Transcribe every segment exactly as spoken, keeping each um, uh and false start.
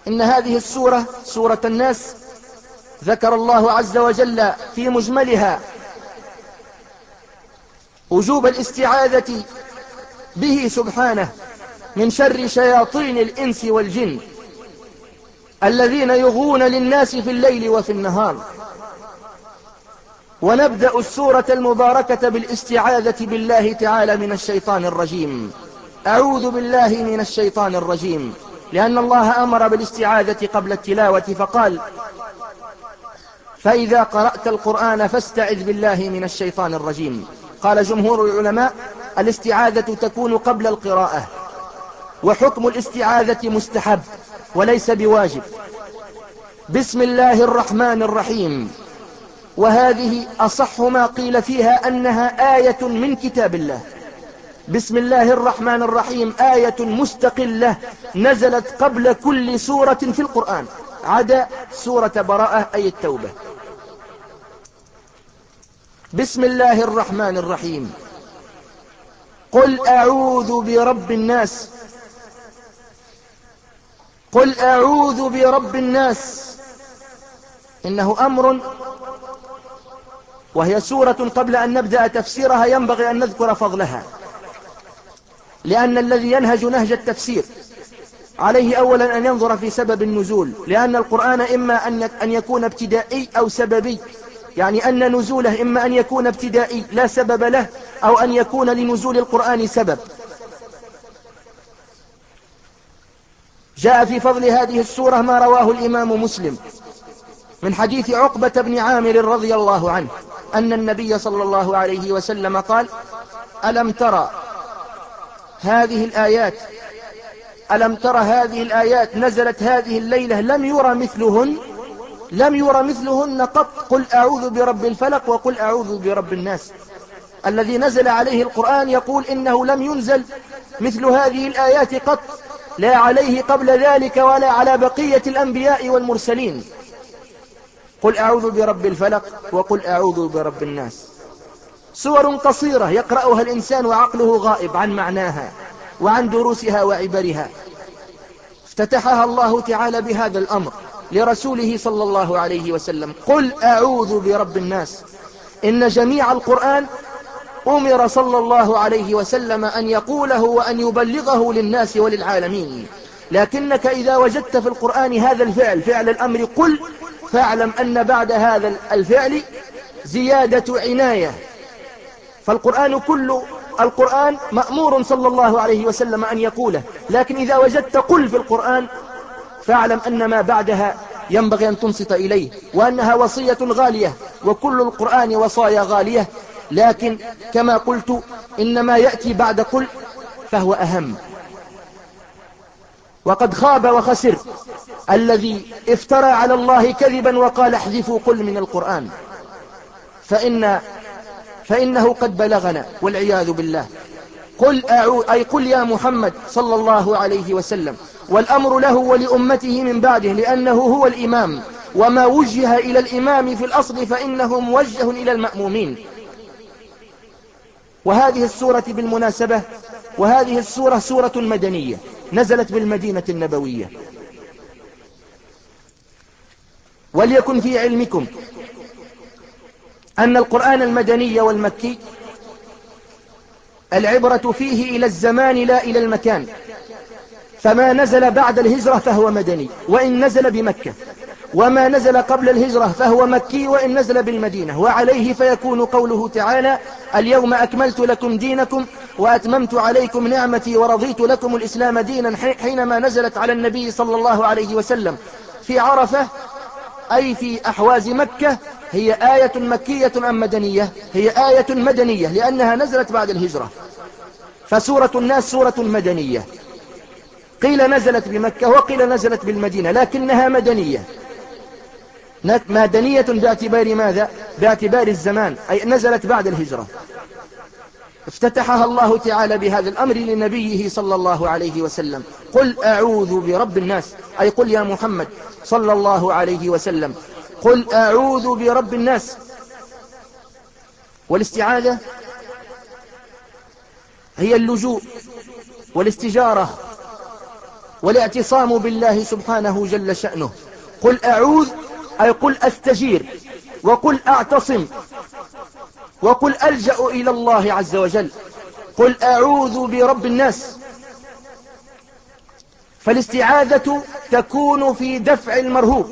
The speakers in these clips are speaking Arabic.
إن هذه السورة سورة الناس ذكر الله عز وجل في مجملها وجوب الاستعاذة به سبحانه من شر شياطين الإنس والجن الذين يغوون للناس في الليل وفي النهار. ونبدأ السورة المباركة بالاستعاذة بالله تعالى من الشيطان الرجيم. أعوذ بالله من الشيطان الرجيم، لأن الله أمر بالاستعاذة قبل التلاوة فقال: فإذا قرأت القرآن فاستعذ بالله من الشيطان الرجيم. قال جمهور العلماء: الاستعاذة تكون قبل القراءة، وحكم الاستعاذة مستحب وليس بواجب. بسم الله الرحمن الرحيم، وهذه أصح ما قيل فيها أنها آية من كتاب الله. بسم الله الرحمن الرحيم آية مستقلة نزلت قبل كل سورة في القرآن عدا سورة براءة أي التوبة. بسم الله الرحمن الرحيم. قل أعوذ برب الناس. قل أعوذ برب الناس إنه أمر، وهي سورة قبل أن نبدأ تفسيرها ينبغي أن نذكر فضلها، لأن الذي ينهج نهج التفسير عليه أولا أن ينظر في سبب النزول، لأن القرآن إما أن يكون ابتدائي أو سببي، يعني أن نزوله إما أن يكون ابتدائي لا سبب له، أو أن يكون لنزول القرآن سبب. جاء في فضل هذه السورة ما رواه الإمام مسلم من حديث عقبة بن عامر رضي الله عنه أن النبي صلى الله عليه وسلم قال: ألم ترى هذه الآيات ألم ترى هذه الآيات نزلت هذه الليلة لم يرى مثلهن لم يرى مثلهن قط. قل أعوذ برب الفلق وقل أعوذ برب الناس. الذي نزل عليه القرآن يقول إنه لم ينزل مثل هذه الآيات قط، لا عليه قبل ذلك ولا على بقية الأنبياء والمرسلين. قل أعوذ برب الفلق وقل أعوذ برب الناس. سور قصيرة يقرأها الإنسان وعقله غائب عن معناها وعن دروسها وعبرها. افتتحها الله تعالى بهذا الأمر لرسوله صلى الله عليه وسلم: قل أعوذ برب الناس. إن جميع القرآن أمر صلى الله عليه وسلم أن يقوله وأن يبلغه للناس وللعالمين، لكنك إذا وجدت في القرآن هذا الفعل فعل الأمر قل، فاعلم أن بعد هذا الفعل زيادة عناية. فالقرآن كل القرآن مأمور صلى الله عليه وسلم أن يقوله، لكن إذا وجدت قل في القرآن فاعلم أن ما بعدها ينبغي أن تنصت إليه، وأنها وصية غالية، وكل القرآن وصايا غالية، لكن كما قلت إن ما يأتي بعد قل فهو أهم. وقد خاب وخسر الذي افترى على الله كذبا وقال احذفوا قل من القرآن، فإن فإنه قد بلغنا والعياذ بالله. قل أعوذ أي قل يا محمد صلى الله عليه وسلم، والأمر له ولأمته من بعده لأنه هو الإمام، وما وجه إلى الإمام في الأصل فإنه موجه إلى المأمومين. وهذه السورة بالمناسبة وهذه السورة سورة مدنية نزلت بالمدينة النبوية. وليكن في علمكم أن القرآن المدني والمكي العبرة فيه إلى الزمان لا إلى المكان، فما نزل بعد الهجرة فهو مدني وإن نزل بمكة، وما نزل قبل الهجرة فهو مكي وإن نزل بالمدينة. وعليه فيكون قوله تعالى: اليوم أكملت لكم دينكم وأتممت عليكم نعمتي ورضيت لكم الإسلام دينا، حينما نزلت على النبي صلى الله عليه وسلم في عرفة أي في أحواز مكة. هي آية مكية أم مدنية؟ هي آية مدنية لأنها نزلت بعد الهجرة. فسورة الناس سورة مدنية، قيل نزلت بمكة وقيل نزلت بالمدينة، لكنها مدنية. مدنية باعتبار ماذا؟ باعتبار الزمان، أي نزلت بعد الهجرة. افتتحها الله تعالى بهذا الأمر لنبيه صلى الله عليه وسلم: قل أعوذ برب الناس، أي قل يا محمد صلى الله عليه وسلم قل أعوذ برب الناس. والاستعاذة هي اللجوء والاستجارة والاعتصام بالله سبحانه جل شأنه. قل أعوذ أي قل أستجير، وقل أعتصم، وقل ألجأ إلى الله عز وجل. قل أعوذ برب الناس. فالاستعاذة تكون في دفع المرهوب،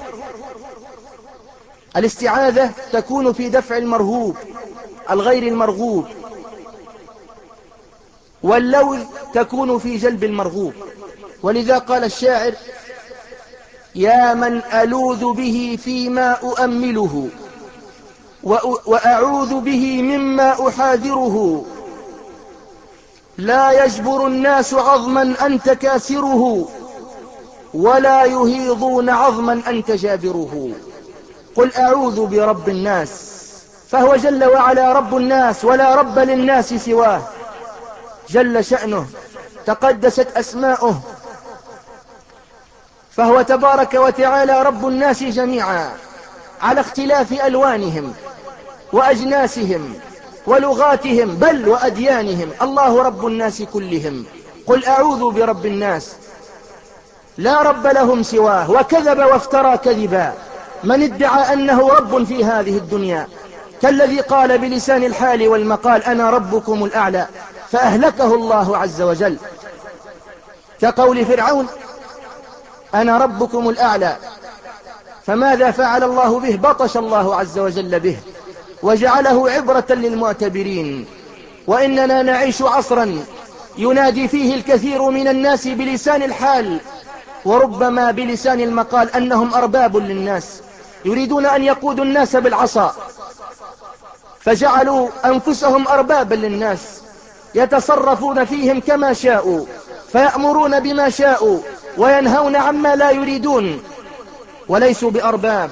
الاستعاذة تكون في دفع المرهوب الغير المرغوب، واللوذ تكون في جلب المرغوب. ولذا قال الشاعر: يا من ألوذ به فيما أؤمله، وأعوذ به مما أحاذره، لا يجبر الناس عظما أنت كاسره، ولا يهيضون عظما أنت جابره. قل أعوذ برب الناس، فهو جل وعلا رب الناس، ولا رب للناس سواه جل شأنه، تقدست أسماؤه، فهو تبارك وتعالى رب الناس جميعا على اختلاف ألوانهم وأجناسهم ولغاتهم بل وأديانهم. الله رب الناس كلهم. قل أعوذ برب الناس، لا رب لهم سواه، وكذب وافترى كذبا من ادعى أنه رب في هذه الدنيا، كالذي قال بلسان الحال والمقال: أنا ربكم الأعلى، فأهلكه الله عز وجل. كقول فرعون: أنا ربكم الأعلى، فماذا فعل الله به؟ بطش الله عز وجل به وجعله عبرة للمعتبرين. وإننا نعيش عصرا ينادي فيه الكثير من الناس بلسان الحال وربما بلسان المقال أنهم أرباب للناس، يريدون أن يقودوا الناس بالعصا، فجعلوا أنفسهم أربابا للناس، يتصرفون فيهم كما شاءوا، فيأمرون بما شاءوا وينهون عما لا يريدون، وليسوا بأرباب.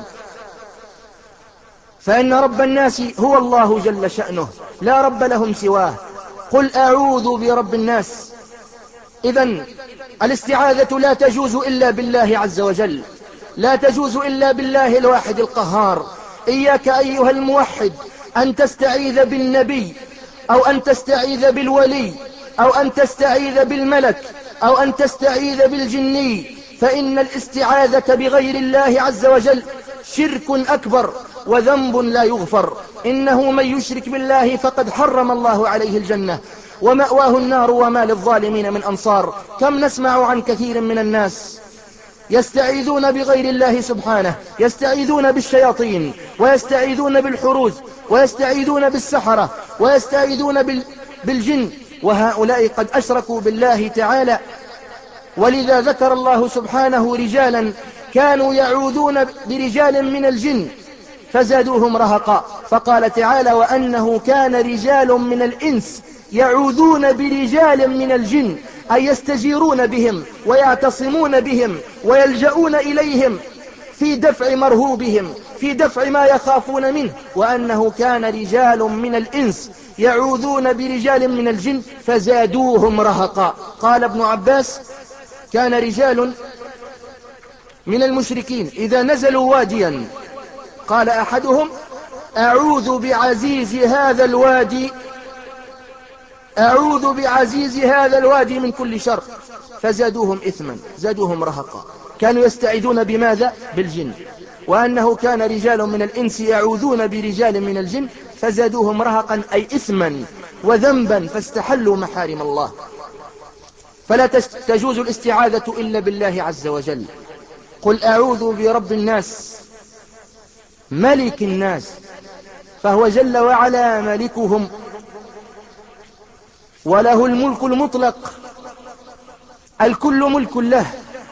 فإن رب الناس هو الله جل شأنه، لا رب لهم سواه. قل أعوذ برب الناس. إذن الاستعاذة لا تجوز إلا بالله عز وجل، لا تجوز إلا بالله الواحد القهار. إياك أيها الموحد أن تستعيذ بالنبي، أو أن تستعيذ بالولي، أو أن تستعيذ بالملك، أو أن تستعيذ بالجني، فإن الاستعاذة بغير الله عز وجل شرك أكبر وذنب لا يغفر. إنه من يشرك بالله فقد حرم الله عليه الجنة ومأواه النار وما للظالمين من أنصار. كم نسمع عن كثير من الناس يستعيذون بغير الله سبحانه، يستعيذون بالشياطين، ويستعيذون بالحروز، ويستعيذون بالسحرة، ويستعيذون بالجن، وهؤلاء قد أشركوا بالله تعالى. ولذا ذكر الله سبحانه رجالا كانوا يعوذون برجال من الجن فزادوهم رهقا، فقال تعالى: وأنه كان رجال من الإنس يعوذون برجال من الجن، أي يستجيرون بهم ويعتصمون بهم ويلجؤون إليهم في دفع مرهوبهم، في دفع ما يخافون منه. وأنه كان رجال من الإنس يعوذون برجال من الجن فزادوهم رهقا. قال ابن عباس: كان رجال من المشركين إذا نزلوا واديا قال أحدهم: أعوذ بعزيز هذا الوادي أعوذ بعزيز هذا الوادي من كل شر، فزادوهم إثما، زادوهم رهقا. كانوا يستعيذون بماذا؟ بالجن. وأنه كان رجال من الإنس يعوذون برجال من الجن فزادوهم رهقا، أي إثما وذنبا، فاستحلوا محارم الله. فلا تجوز الاستعاذة إلا بالله عز وجل. قل أعوذ برب الناس ملك الناس، فهو جل وعلا ملكهم، وله الملك المطلق، الكل ملك له،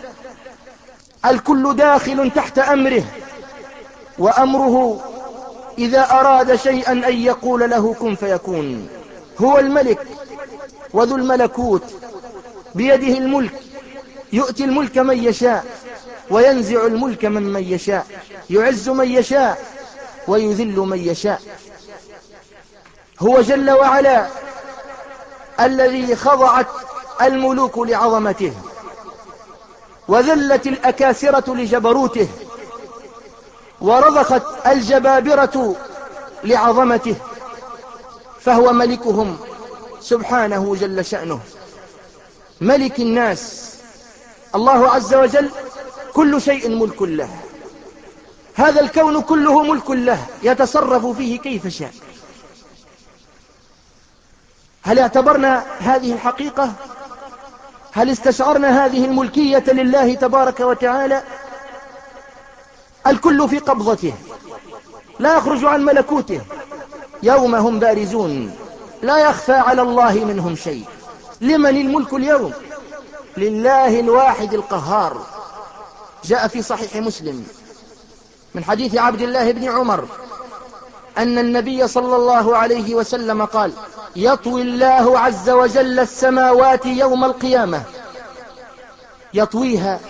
الكل داخل تحت أمره، وأمره إذا أراد شيئا أن يقول له كن فيكون. هو الملك وذو الملكوت، بيده الملك، يؤتي الملك من يشاء وينزع الملك ممن يشاء، يعز من يشاء ويذل من يشاء. هو جل وعلا الذي خضعت الملوك لعظمته، وذلت الأكاسرة لجبروته، ورضخت الجبابرة لعظمته، فهو ملكهم سبحانه جل شأنه، ملك الناس. الله عز وجل كل شيء ملك له، هذا الكون كله ملك له يتصرف فيه كيف شاء. هل اعتبرنا هذه الحقيقة؟ هل استشعرنا هذه الملكية لله تبارك وتعالى؟ الكل في قبضته لا يخرج عن ملكوته، يوم هم بارزون لا يخفى على الله منهم شيء. لمن الملك اليوم؟ لله الواحد القهار. جاء في صحيح مسلم من حديث عبد الله بن عمر أن النبي صلى الله عليه وسلم قال: يطوي الله عز وجل السماوات يوم القيامة، يطويها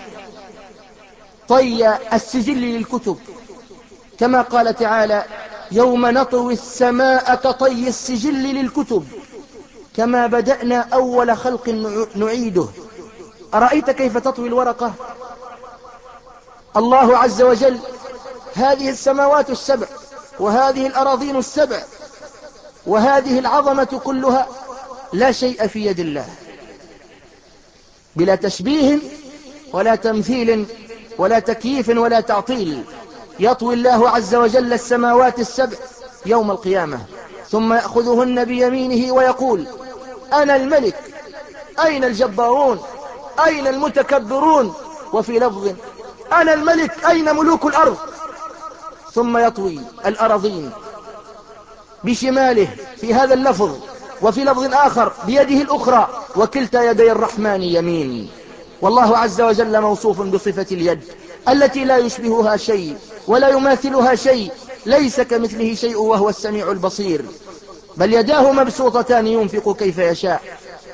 طي السجل للكتب، كما قال تعالى: يوم نطوي السماء كطي السجل للكتب كما بدأنا أول خلق نعيده. أرأيت كيف تطوي الورقة؟ الله عز وجل هذه السماوات السبع وهذه الأراضين السبع وهذه العظمة كلها لا شيء في يد الله، بلا تشبيه ولا تمثيل ولا تكييف ولا تعطيل. يطوي الله عز وجل السماوات السبع يوم القيامة، ثم يأخذهن بيمينه ويقول: أنا الملك، أين الجبارون، أين المتكبرون؟ وفي لفظ: أنا الملك، أين ملوك الأرض؟ ثم يطوي الأراضين بشماله في هذا اللفظ، وفي لفظ آخر بيده الأخرى، وكلتا يدي الرحمن يمين. والله عز وجل موصوف بصفة اليد التي لا يشبهها شيء ولا يماثلها شيء، ليس كمثله شيء وهو السميع البصير، بل يداه مبسوطتان ينفق كيف يشاء.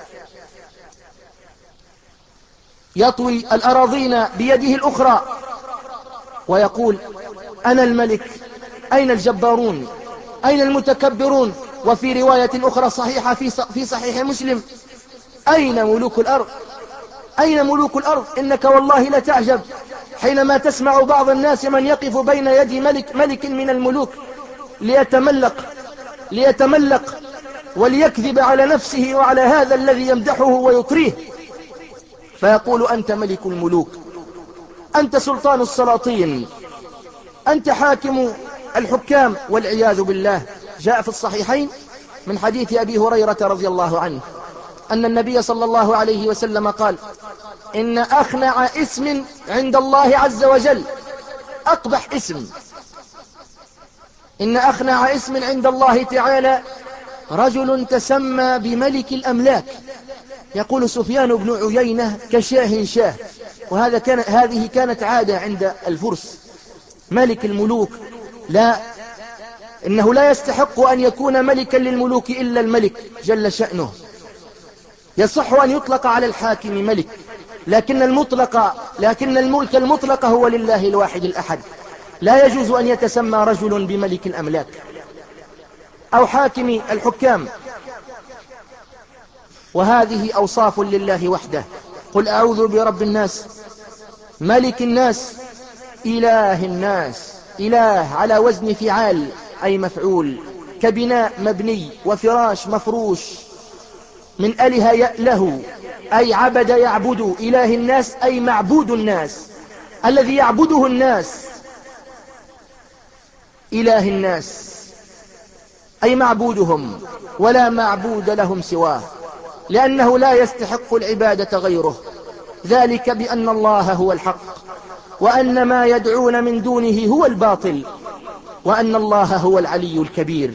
يطوي الأراضين بيده الأخرى ويقول: أنا الملك، أين الجبارون، أين المتكبرون؟ وفي رواية أخرى صحيحة في صحيح مسلم: أين ملوك الأرض، أين ملوك الأرض؟ إنك والله لتعجب حينما تسمع بعض الناس من يقف بين يدي ملك, ملك من الملوك ليتملق ليتملق وليكذب على نفسه وعلى هذا الذي يمدحه ويطريه، فيقول: أنت ملك الملوك، أنت سلطان السلاطين، أنت حاكم الحكام، والعياذ بالله. جاء في الصحيحين من حديث أبي هريرة رضي الله عنه أن النبي صلى الله عليه وسلم قال: إن أخنع اسم عند الله عز وجل، أقبح اسم، إن أخنع اسم عند الله تعالى رجل تسمى بملك الأملاك. يقول سفيان بن عيينة: كشاه شاه. وهذا كان هذه كانت عادة عند الفرس، ملك الملوك، لا، إنه لا يستحق أن يكون ملكا للملوك إلا الملك جل شأنه. يصح أن يطلق على الحاكم ملك، لكن المطلق لكن الملك المطلق هو لله الواحد الأحد. لا يجوز أن يتسمى رجل بملك الأملاك أو حاكم الحكام، وهذه أوصاف لله وحده. قل أعوذ برب الناس، ملك الناس، إله الناس. إله على وزن فعال أي مفعول، كبناء مبني وفراش مفروش، من أله يأله أي عبد يعبد. إله الناس أي معبود الناس، الذي يعبده الناس. إله الناس أي معبودهم، ولا معبود لهم سواه، لأنه لا يستحق العبادة غيره. ذلك بأن الله هو الحق، وأن ما يدعون من دونه هو الباطل، وأن الله هو العلي الكبير.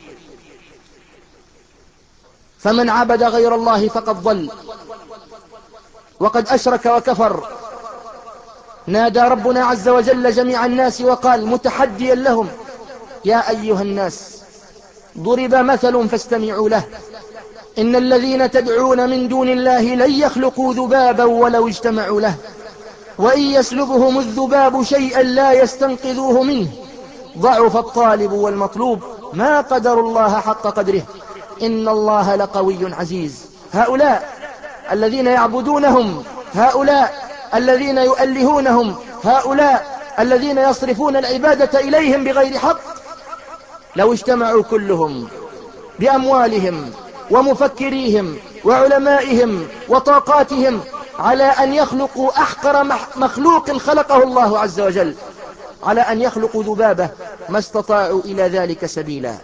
فمن عبد غير الله فقد ضل وقد أشرك وكفر. نادى ربنا عز وجل جميع الناس وقال متحديا لهم: يا أيها الناس ضرب مثل فاستمعوا له، إن الذين تدعون من دون الله لن يخلقوا ذبابا ولو اجتمعوا له، وإن يسلبهم الذباب شيئا لا يستنقذوه منه، ضعف الطالب والمطلوب، ما قدر الله حق قدره، إن الله لقوي عزيز. هؤلاء الذين يعبدونهم، هؤلاء الذين يؤلهونهم، هؤلاء الذين يصرفون العبادة إليهم بغير حق، لو اجتمعوا كلهم بأموالهم ومفكريهم وعلمائهم وطاقاتهم على أن يخلقوا أحقر مخلوق خلقه الله عز وجل، على أن يخلقوا ذبابة، ما استطاعوا إلى ذلك سبيلا.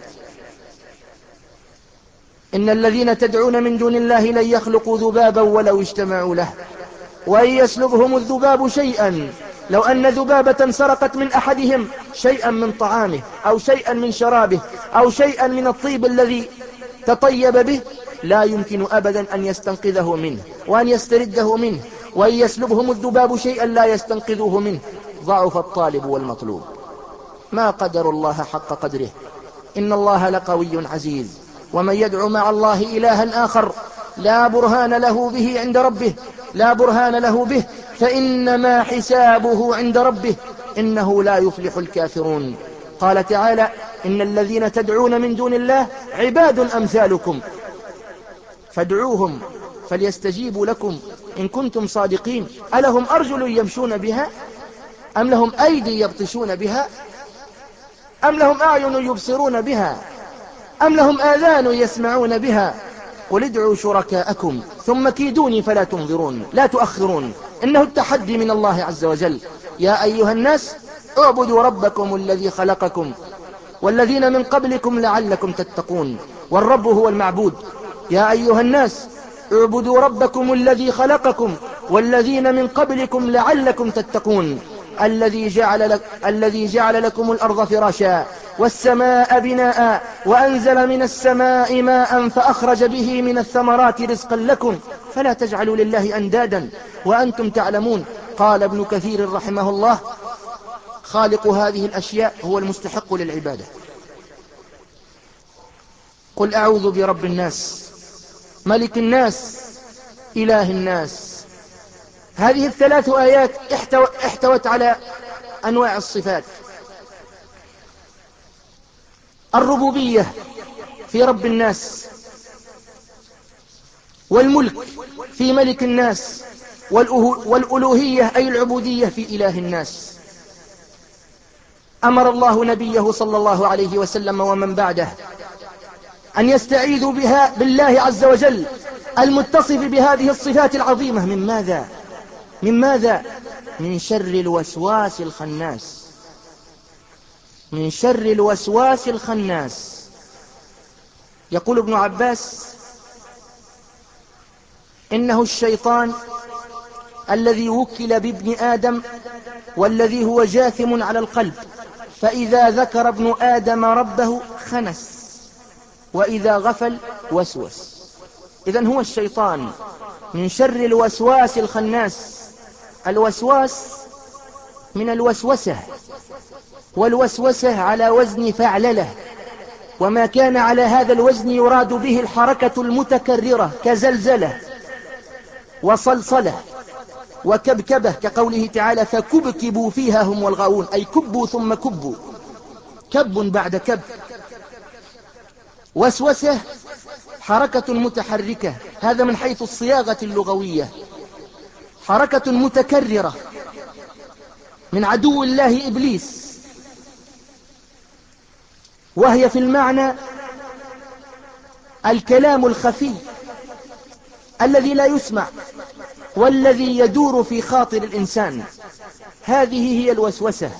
إن الذين تدعون من دون الله لن يخلقوا ذبابا ولو اجتمعوا له، وإن يسلبهم الذباب شيئا، لو أن ذبابة سرقت من أحدهم شيئا من طعامه أو شيئا من شرابه أو شيئا من الطيب الذي تطيب به، لا يمكن أبدا أن يستنقذه منه وأن يسترده منه. وإن يسلبهم الذباب شيئا لا يستنقذوه منه، ضعف الطالب والمطلوب. ما قدر الله حق قدره، إن الله لقوي عزيز. ومن يدعو مع الله إلها آخر لا برهان له به عند ربه لا برهان له به فإنما حسابه عند ربه، إنه لا يفلح الكافرون. قال تعالى: إن الذين تدعون من دون الله عباد أمثالكم فادعوهم فليستجيبوا لكم إن كنتم صادقين. ألهم أرجل يمشون بها أم لهم أيدي يبطشون بها أم لهم أعين يبصرون بها أم لهم آذان يسمعون بها؟ قل ادعوا شركاءكم ثم كيدوني فلا تنظرون لا تؤخرون. إنه التحدي من الله عز وجل. يا أيها الناس اعبدوا ربكم الذي خلقكم والذين من قبلكم لعلكم تتقون. والرب هو المعبود. يا أيها الناس اعبدوا ربكم الذي خلقكم والذين من قبلكم لعلكم تتقون. الذي جعل, لك الذي جعل لكم الأرض فراشا والسماء بناء وأنزل من السماء ماء فأخرج به من الثمرات رزقا لكم فلا تجعلوا لله أندادا وأنتم تعلمون. قال ابن كثير رحمه الله: خالق هذه الأشياء هو المستحق للعبادة. قل أعوذ برب الناس ملك الناس إله الناس. هذه الثلاث آيات احتوت على أنواع الصفات: الربوبية في رب الناس، والملك في ملك الناس، والألوهية أي العبودية في إله الناس. أمر الله نبيه صلى الله عليه وسلم ومن بعده أن يستعيذوا بها بالله عز وجل المتصف بهذه الصفات العظيمة. من ماذا؟ من ماذا؟ من شر الوسواس الخناس. من شر الوسواس الخناس. يقول ابن عباس: إنه الشيطان الذي وكل بابن آدم والذي هو جاثم على القلب، فإذا ذكر ابن آدم ربه خنس وإذا غفل وسوس. إذن هو الشيطان من شر الوسواس الخناس. الوسواس من الوسوسة، والوسوسة على وزن فعلله، وما كان على هذا الوزن يراد به الحركة المتكررة كزلزلة وصلصلة وكبكبة، كقوله تعالى: فكبكبوا فيها هم والغاوون، أي كبوا ثم كبوا، كب بعد كب. وسوسة حركة متحركة، هذا من حيث الصياغة اللغوية، حركة متكررة من عدو الله إبليس، وهي في المعنى الكلام الخفي الذي لا يسمع والذي يدور في خاطر الإنسان. هذه هي الوسوسة.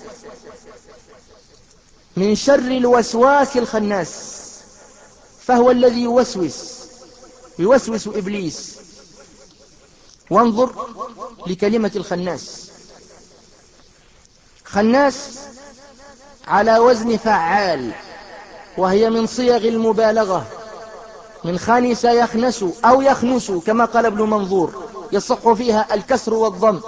من شر الوسواس الخناس، فهو الذي يوسوس يوسوس إبليس. وانظر لكلمة الخناس. خناس على وزن فعال، وهي من صيغ المبالغة، من خانس يخنس أو يخنس كما قال ابن منظور، يصح فيها الكسر والضم.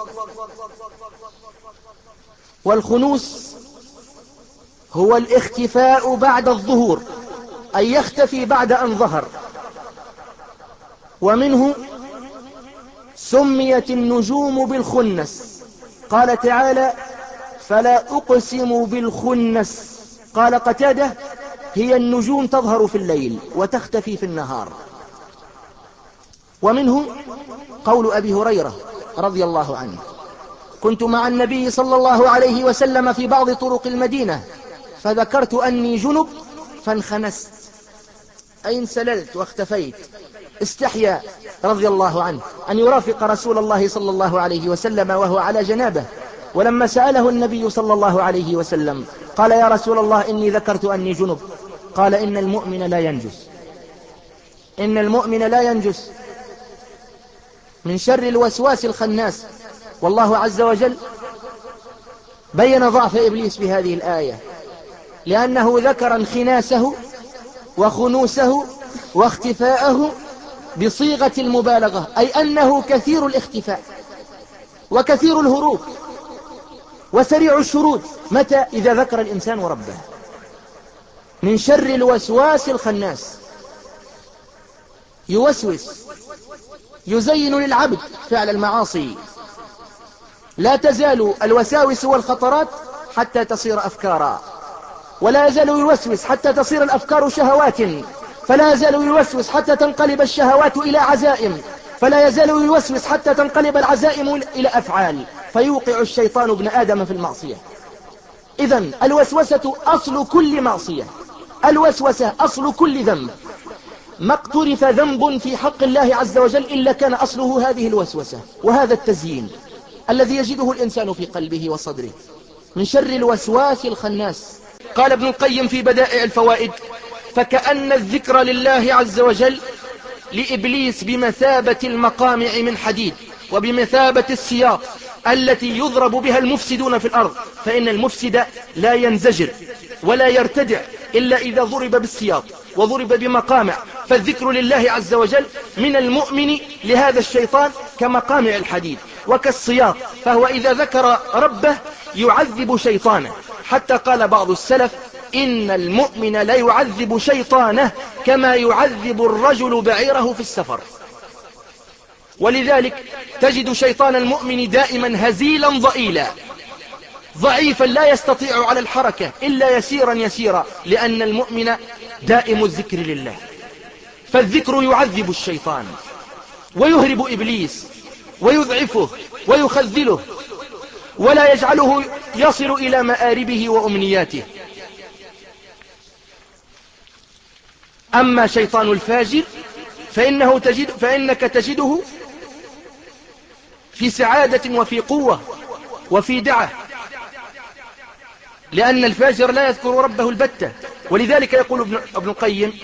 والخنوس هو الاختفاء بعد الظهور، أي يختفي بعد أن ظهر. ومنه سميت النجوم بالخنس. قال تعالى: فلا أقسم بالخنس. قال قتادة: هي النجوم تظهر في الليل وتختفي في النهار. ومنه قول أبي هريرة رضي الله عنه: كنت مع النبي صلى الله عليه وسلم في بعض طرق المدينة فذكرت أني جنب فانخنست، أي انسللت واختفيت. استحيا رضي الله عنه أن يرافق رسول الله صلى الله عليه وسلم وهو على جنابه، ولما سأله النبي صلى الله عليه وسلم قال يا رسول الله إني ذكرت أني جنب، قال إن المؤمن لا ينجس، إن المؤمن لا ينجس من شر الوسواس الخناس. والله عز وجل بين ضعف إبليس في هذه الآية، لأنه ذكر انخناسه وخنوسه واختفاءه بصيغة المبالغة، أي أنه كثير الاختفاء وكثير الهروب وسريع الشرود. متى؟ إذا ذكر الإنسان ربه. من شر الوسواس الخناس، يوسوس، يزين للعبد فعل المعاصي. لا تزال الوساوس والخطرات حتى تصير أفكارا، ولا يزال يوسوس حتى تصير الأفكار شهوات، فلا يزال يوسوس حتى تنقلب الشهوات إلى عزائم، فلا يزال يوسوس حتى تنقلب العزائم إلى أفعال، فيوقع الشيطان ابن آدم في المعصية. إذن الوسوسة أصل كل معصية، الوسوسة أصل كل ذنب. ما اقترف ذنب في حق الله عز وجل إلا كان أصله هذه الوسوسة وهذا التزيين الذي يجده الإنسان في قلبه وصدره. من شر الوسواس الخناس. قال ابن القيم في بدائع الفوائد: فكأن الذكر لله عز وجل لإبليس بمثابة المقامع من حديد، وبمثابة السياط التي يضرب بها المفسدون في الأرض، فإن المفسد لا ينزجر ولا يرتدع إلا إذا ضرب بالسياط وضرب بمقامع. فالذكر لله عز وجل من المؤمن لهذا الشيطان كمقامع الحديد وكالسياط، فهو إذا ذكر ربه يعذب شيطانه. حتى قال بعض السلف: إن المؤمن لا يعذب شيطانه كما يعذب الرجل بعيره في السفر. ولذلك تجد شيطان المؤمن دائما هزيلا ضئيلا ضعيفا لا يستطيع على الحركة إلا يسيرا يسيرا، لأن المؤمن دائم الذكر لله. فالذكر يعذب الشيطان ويهرب إبليس ويضعفه ويخذله ولا يجعله يصل إلى مآربه وأمنياته. أما شيطان الفاجر فإنه تجد فإنك تجده في سعادة وفي قوة وفي دعة، لأن الفاجر لا يذكر ربه البتة. ولذلك يقول ابن, ابن القيم: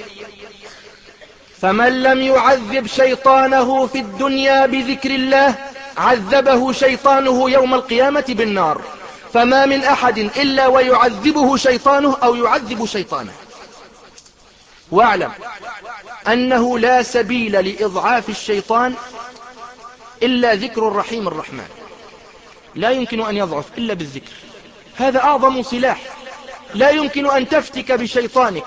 فمن لم يعذب شيطانه في الدنيا بذكر الله عذبه شيطانه يوم القيامة بالنار، فما من أحد إلا ويعذبه شيطانه أو يعذب شيطانه. واعلم أنه لا سبيل لإضعاف الشيطان إلا ذكر الرحيم الرحمن، لا يمكن أن يضعف إلا بالذكر. هذا أعظم سلاح، لا يمكن أن تفتك بشيطانك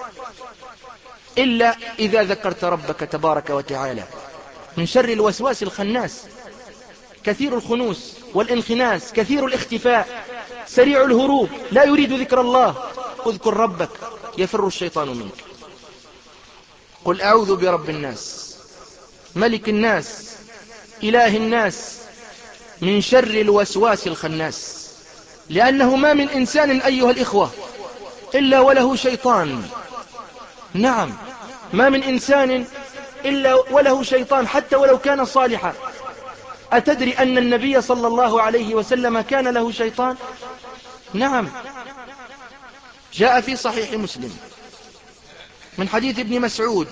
إلا إذا ذكرت ربك تبارك وتعالى. من شر الوسواس الخناس، كثير الخنوس والانخناس، كثير الاختفاء، سريع الهروب، لا يريد ذكر الله. اذكر ربك يفر الشيطان منك. قل أعوذ برب الناس ملك الناس إله الناس من شر الوسواس الخناس. لأنه ما من إنسان أيها الإخوة إلا وله شيطان. نعم، ما من إنسان إلا وله شيطان حتى ولو كان صالحا. أتدري أن النبي صلى الله عليه وسلم كان له شيطان؟ نعم، جاء في صحيح مسلم من حديث ابن مسعود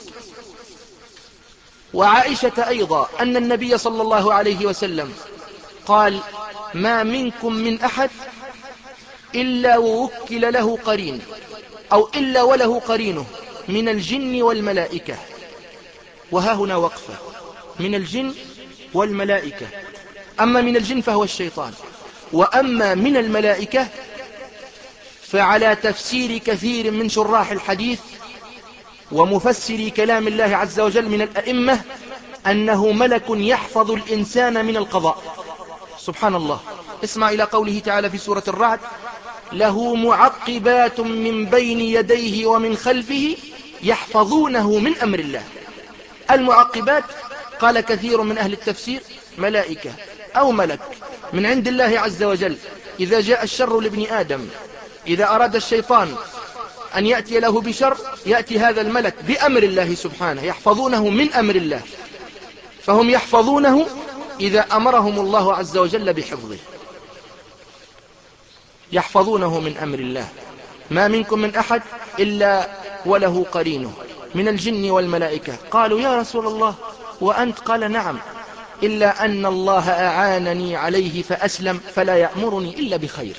وعائشة أيضا أن النبي صلى الله عليه وسلم قال: ما منكم من أحد إلا ووكل له قرين أو إلا وله قرينه من الجن والملائكة. وها هنا وقفة: من الجن والملائكة. أما من الجن فهو الشيطان، وأما من الملائكة فعلى تفسير كثير من شراح الحديث ومفسري كلام الله عز وجل من الأئمة أنه ملك يحفظ الإنسان من القضاء. سبحان الله. اسمع إلى قوله تعالى في سورة الرعد: له معقبات من بين يديه ومن خلفه يحفظونه من أمر الله. المعقبات قال كثير من أهل التفسير ملائكة أو ملك من عند الله عز وجل. إذا جاء الشر لابن آدم، إذا أراد الشيطان أن يأتي له بشر يأتي هذا الملك بأمر الله سبحانه، يحفظونه من أمر الله، فهم يحفظونه إذا أمرهم الله عز وجل بحفظه، يحفظونه من أمر الله. ما منكم من أحد إلا وله قرينه من الجن والملائكة. قالوا يا رسول الله وأنت؟ قال نعم، إلا أن الله أعانني عليه فأسلم فلا يأمرني إلا بخير.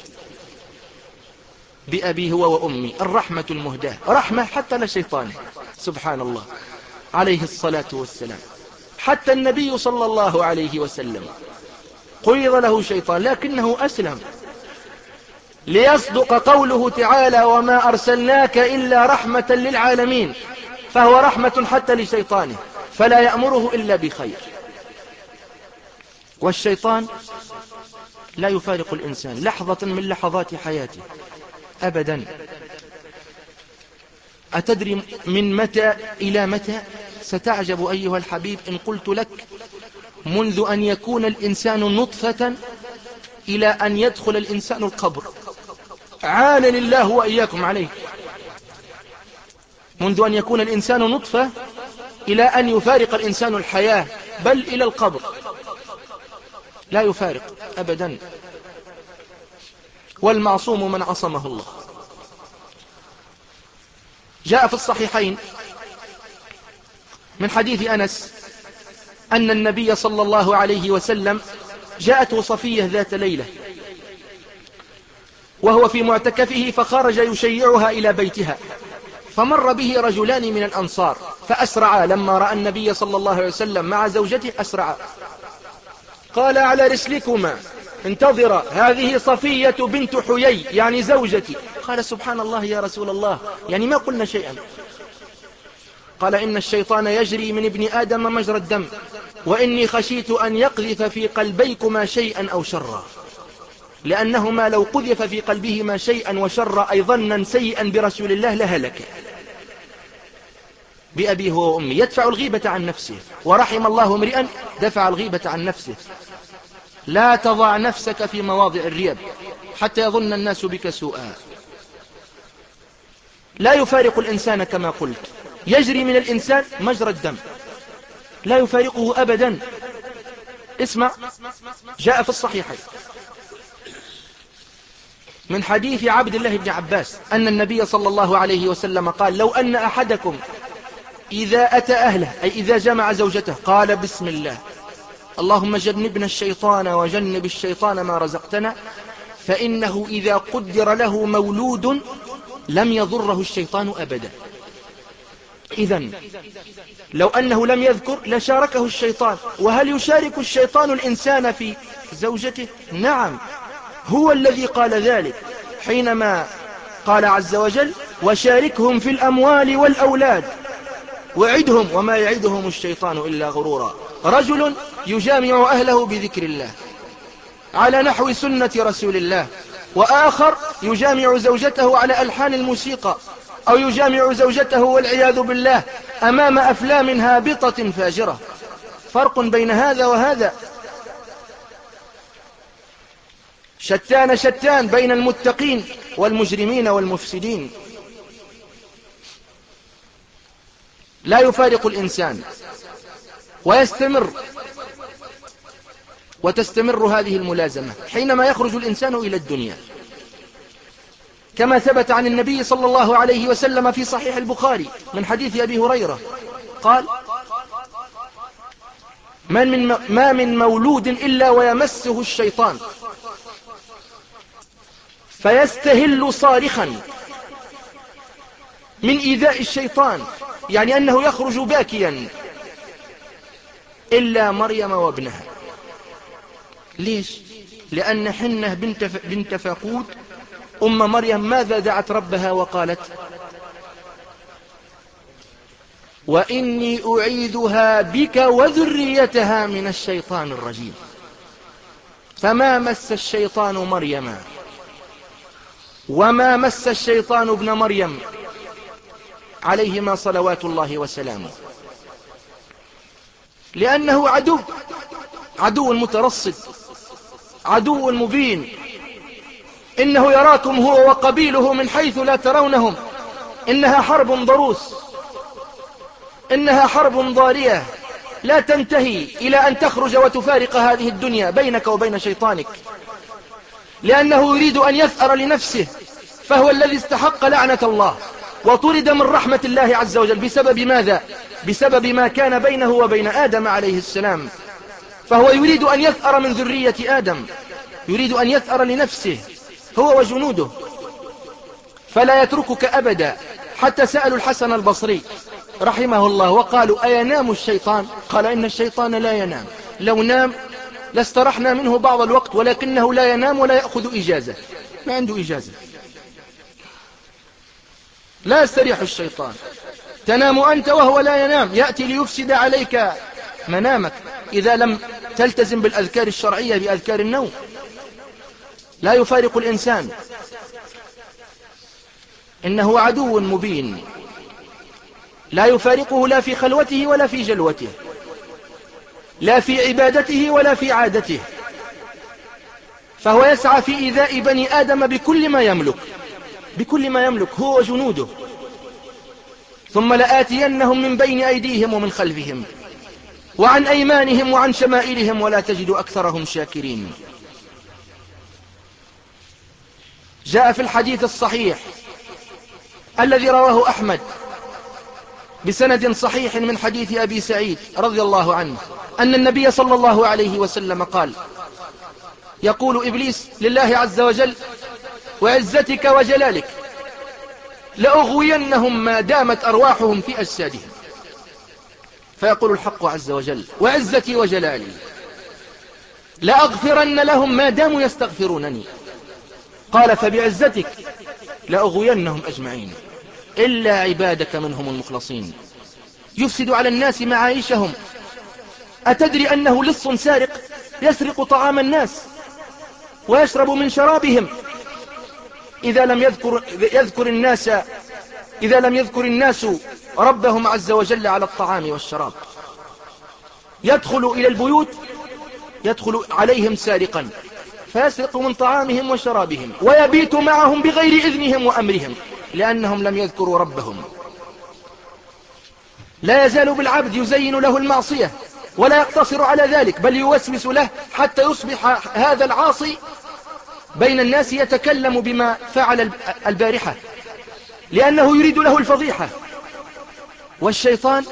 بأبي هو وأمي، الرحمة المهداة، رحمة حتى لشيطانه سبحان الله عليه الصلاة والسلام. حتى النبي صلى الله عليه وسلم قيض له شيطان لكنه أسلم، ليصدق قوله تعالى وما أرسلناك إلا رحمة للعالمين، فهو رحمة حتى لشيطانه فلا يأمره إلا بخير. والشيطان لا يفارق الإنسان لحظة من لحظات حياته أبدا. أتدري من متى إلى متى؟ ستعجب أيها الحبيب إن قلت لك منذ أن يكون الإنسان نطفة إلى أن يدخل الإنسان القبر، عانني الله وإياكم عليه. منذ أن يكون الإنسان نطفة إلى أن يفارق الإنسان الحياة، بل إلى القبر لا يفارق أبدا. والمعصوم من عصمه الله. جاء في الصحيحين من حديث أنس أن النبي صلى الله عليه وسلم جاءته صفية ذات ليلة وهو في معتكفه، فخرج يشيعها إلى بيتها، فمر به رجلان من الأنصار فأسرعا، لما رأى النبي صلى الله عليه وسلم مع زوجته أسرعا، قال على رسلكما انتظر، هذه صفية بنت حيي يعني زوجتي. قال سبحان الله يا رسول الله، يعني ما قلنا شيئا. قال إن الشيطان يجري من ابن آدم مجرى الدم، وإني خشيت أن يقذف في قلبيكما شيئا أو شرا، لأنهما لو قذف في قلبهما شيئا وشرا أي ظنا سيئا برسول الله لهلك. بأبيه هو وأمي، يدفع الغيبة عن نفسه، ورحم الله امرئا دفع الغيبة عن نفسه. لا تضع نفسك في مواضع الريب حتى يظن الناس بك سوءا. لا يفارق الإنسان كما قلت، يجري من الإنسان مجرى الدم، لا يفارقه أبدا. اسمع، جاء في الصحيحين من حديث عبد الله بن عباس أن النبي صلى الله عليه وسلم قال لو أن أحدكم إذا أتى أهله، أي إذا جمع زوجته، قال بسم الله اللهم جنبنا الشيطان وجنب الشيطان ما رزقتنا، فإنه إذا قدر له مولود لم يضره الشيطان أبدا. إذن لو أنه لم يذكر لشاركه الشيطان. وهل يشارك الشيطان الإنسان في زوجته؟ نعم، هو الذي قال ذلك حينما قال عز وجل وشاركهم في الأموال والأولاد وعدهم وما يعدهم الشيطان إلا غرورا. رجل يجامع أهله بذكر الله على نحو سنة رسول الله، وآخر يجامع زوجته على ألحان الموسيقى، أو يجامع زوجته والعياذ بالله أمام أفلام هابطة فاجرة. فرق بين هذا وهذا، شتان شتان بين المتقين والمجرمين والمفسدين. لا يفارق الإنسان ويستمر، وتستمر هذه الملازمة حينما يخرج الإنسان إلى الدنيا، كما ثبت عن النبي صلى الله عليه وسلم في صحيح البخاري من حديث أبي هريرة قال ما من, ما من مولود إلا ويمسه الشيطان فيستهل صارخا من إيذاء الشيطان، يعني أنه يخرج باكيا، إلا مريم وابنها. ليش؟ لأن حنة بنت, ف... بنت فاقود أم مريم ماذا دعت ربها وقالت وإني أعيذها بك وذريتها من الشيطان الرجيم. فما مس الشيطان مريم وما مس الشيطان ابن مريم عليهما صلوات الله وسلامه، لأنه عدو، عدو مترصد، عدو مبين. إنه يراكم هو وقبيله من حيث لا ترونهم إنها حرب ضروس، إنها حرب ضارية لا تنتهي إلى أن تخرج وتفارق هذه الدنيا بينك وبين شيطانك، لأنه يريد أن يثأر لنفسه، فهو الذي استحق لعنة الله وطرد من رحمة الله عز وجل بسبب ماذا؟ بسبب ما كان بينه وبين آدم عليه السلام. فهو يريد أن يثأر من ذرية آدم، يريد أن يثأر لنفسه هو وجنوده، فلا يتركك أبدا. حتى سألوا الحسن البصري رحمه الله وقالوا: أينام الشيطان؟ قال: إن الشيطان لا ينام، لو نام لاسترحنا منه بعض الوقت، ولكنه لا ينام ولا يأخذ إجازة، ما عنده إجازة، لا يستريح الشيطان. تنام أنت وهو لا ينام، يأتي ليفسد عليك منامك إذا لم تلتزم بالأذكار الشرعية بأذكار النوم. لا يفارق الإنسان، إنه عدو مبين، لا يفارقه لا في خلوته ولا في جلوته، لا في عبادته ولا في عادته، فهو يسعى في إيذاء بني آدم بكل ما يملك، بكل ما يملك هو وجنوده. ثم لآتينهم من بين أيديهم ومن خلفهم وعن أيمانهم وعن شمائلهم ولا تجد أكثرهم شاكرين. جاء في الحديث الصحيح الذي رواه أحمد بسند صحيح من حديث أبي سعيد رضي الله عنه أن النبي صلى الله عليه وسلم قال: يقول إبليس لله عز وجل: وعزتك وجلالك لأغوينهم ما دامت أرواحهم في أجسادهم. فيقول الحق عز وجل: وعزتي وجلالي لأغفرن لهم ما داموا يستغفرونني. قال: فبعزتك لأغوينهم أجمعين إلا عبادك منهم المخلصين. يفسد على الناس معايشهم. أتدري أنه لص سارق يسرق طعام الناس ويشرب من شرابهم إذا لم يذكر, يذكر الناس إذا لم يذكر الناس ربهم عز وجل على الطعام والشراب. يدخل إلى البيوت، يدخل عليهم سارقا فيسرق من طعامهم وشرابهم، ويبيت معهم بغير إذنهم وأمرهم لأنهم لم يذكروا ربهم. لا يزال بالعبد يزين له المعصية ولا يقتصر على ذلك، بل يوسوس له حتى يصبح هذا العاصي بين الناس يتكلم بما فعل البارحة، لأنه يريد له الفضيحة. والشيطان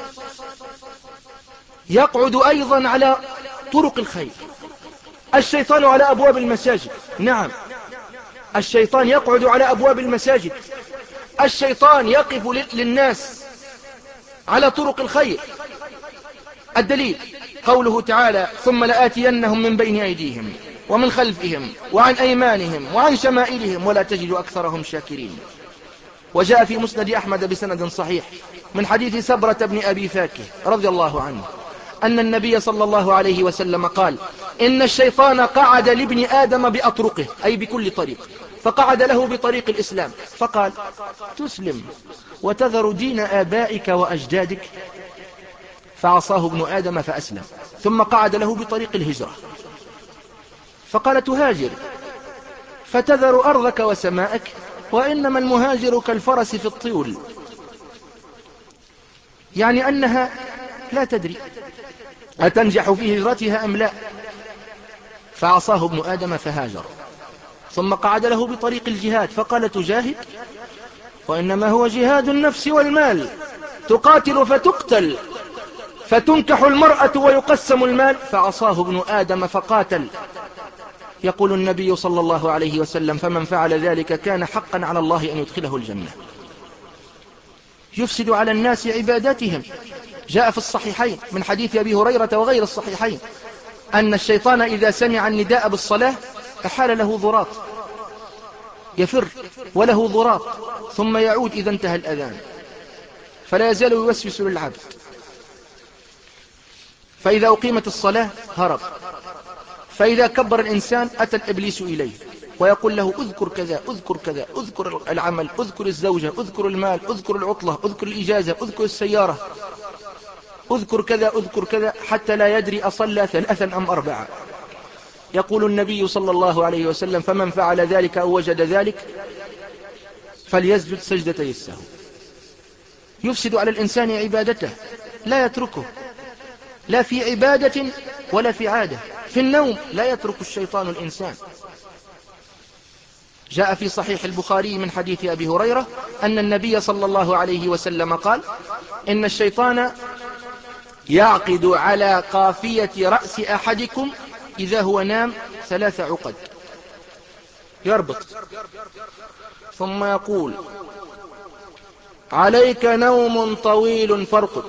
يقعد أيضا على طرق الخير. الشيطان على أبواب المساجد، نعم، الشيطان يقعد على أبواب المساجد، الشيطان يقف للناس على طرق الخير. الدليل قوله تعالى: ثم لآتينهم من بين أيديهم ومن خلفهم وعن أيمانهم وعن شمائلهم ولا تجد أكثرهم شاكرين. وجاء في مسند أحمد بسند صحيح من حديث سبرة بن أبي فاكه رضي الله عنه أن النبي صلى الله عليه وسلم قال: إن الشيطان قعد لابن آدم بأطرقه، أي بكل طريق، فقعد له بطريق الإسلام فقال: تسلم وتذر دين آبائك وأجدادك، فعصاه ابن آدم فأسلم. ثم قعد له بطريق الهجرة فقال: تهاجر فتذر أرضك وسماءك، وإنما المهاجر كالفرس في الطيول، يعني أنها لا تدري أتنجح في هجرتها أم لا. فعصاه ابن آدم فهاجر. ثم قعد له بطريق الجهاد فقال: تجاهد، وإنما هو جهاد النفس والمال، تقاتل فتقتل، فتنكح المرأة ويقسم المال، فعصاه ابن آدم فقاتل. يقول النبي صلى الله عليه وسلم: فمن فعل ذلك كان حقا على الله أن يدخله الجنة. يفسد على الناس عباداتهم. جاء في الصحيحين من حديث أبي هريرة وغير الصحيحين أن الشيطان إذا سمع النداء بالصلاة أحال له ضراط، يفر وله ضراط، ثم يعود إذا انتهى الأذان، فلا يزال يوسوس للعبد. فإذا أقيمت الصلاة هرب، فإذا كبر الإنسان أتى الإبليس إليه ويقول له: أذكر كذا أذكر كذا، أذكر العمل، أذكر الزوجة، أذكر المال، أذكر العطلة، أذكر الإجازة، أذكر السيارة، أذكر كذا أذكر كذا، حتى لا يدري أصلى ثلاثا أم أربعة. يقول النبي صلى الله عليه وسلم: فمن فعل ذلك أو وجد ذلك فليسجد سجدتي السهو. يفسد على الإنسان عبادته، لا يتركه، لا في عبادة ولا في عادة. في النوم لا يترك الشيطان الإنسان. جاء في صحيح البخاري من حديث أبي هريرة أن النبي صلى الله عليه وسلم قال: إن الشيطان يعقد على قافية رأس أحدكم إذا هو نام ثلاث عقد، يربط ثم يقول: عليك نوم طويل فارقد.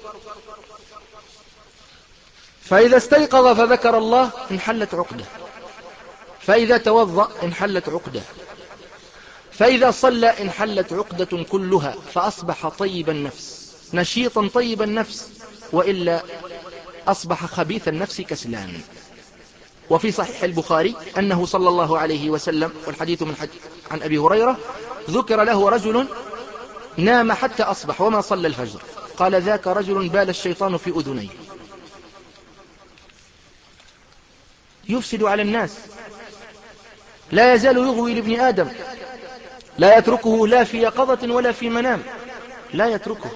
فإذا استيقظ فذكر الله انحلت عقده، فإذا توضأ انحلت عقده، فإذا صلى انحلت عقدة كلها، فأصبح طيب النفس نشيطا طيب النفس، وإلا أصبح خبيث النفس كسلان. وفي صحيح البخاري أنه صلى الله عليه وسلم، والحديث من حديث عن أبي هريرة، ذكر له رجل نام حتى أصبح وما صلى الفجر، قال: ذاك رجل بال الشيطان في أذنيه. يفسد على الناس، لا يزال يغوي لابن آدم، لا يتركه لا في يقظة ولا في منام، لا يتركه،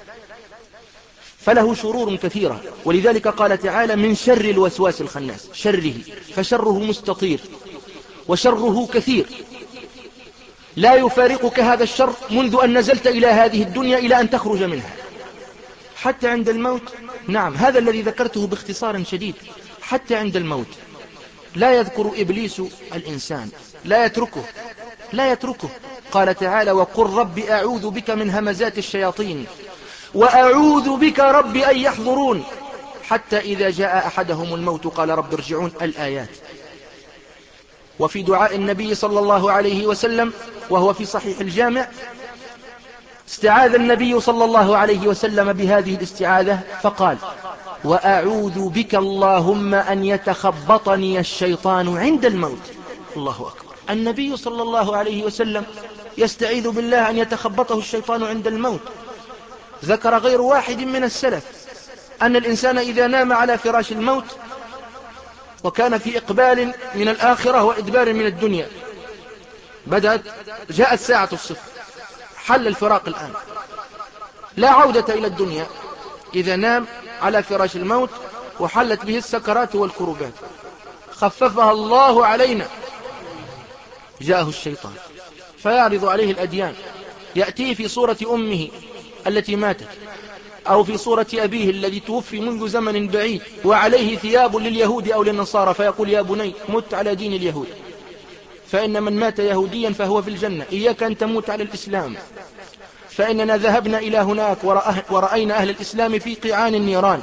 فله شرور كثيرة. ولذلك قال تعالى: من شر الوسواس الخناس، شره، فشره مستطير وشره كثير، لا يفارقك هذا الشر منذ أن نزلت إلى هذه الدنيا إلى أن تخرج منها، حتى عند الموت. نعم، هذا الذي ذكرته باختصار شديد. حتى عند الموت لا يذكر إبليس الإنسان، لا يتركه، لا يتركه. قال تعالى: وقل رب أعوذ بك من همزات الشياطين وأعوذ بك رب أن يحضرون، حتى إذا جاء أحدهم الموت قال رب ارجعون، الآيات. وفي دعاء النبي صلى الله عليه وسلم وهو في صحيح الجامع، استعاذ النبي صلى الله عليه وسلم بهذه الاستعاذة فقال: وأعوذ بك اللهم أن يتخبطني الشيطان عند الموت. الله أكبر. النبي صلى الله عليه وسلم يستعيذ بالله أن يتخبطه الشيطان عند الموت. ذكر غير واحد من السلف أن الإنسان إذا نام على فراش الموت وكان في إقبال من الآخرة وإدبار من الدنيا، بدأت جاءت ساعة الصفر، حل الفراق الآن، لا عودة إلى الدنيا. إذا نام على فراش الموت وحلت به السكرات والكربات، خففها الله علينا، جاءه الشيطان فيعرض عليه الأديان، يأتيه في صورة أمه التي ماتت، أو في صورة أبيه الذي توفي منذ زمن بعيد وعليه ثياب لليهود أو للنصارى، فيقول: يا بني مت على دين اليهود، فإن من مات يهوديا فهو في الجنة، إياك أن تموت على الإسلام، فإننا ذهبنا إلى هناك ورأينا أهل الإسلام في قيعان النيران.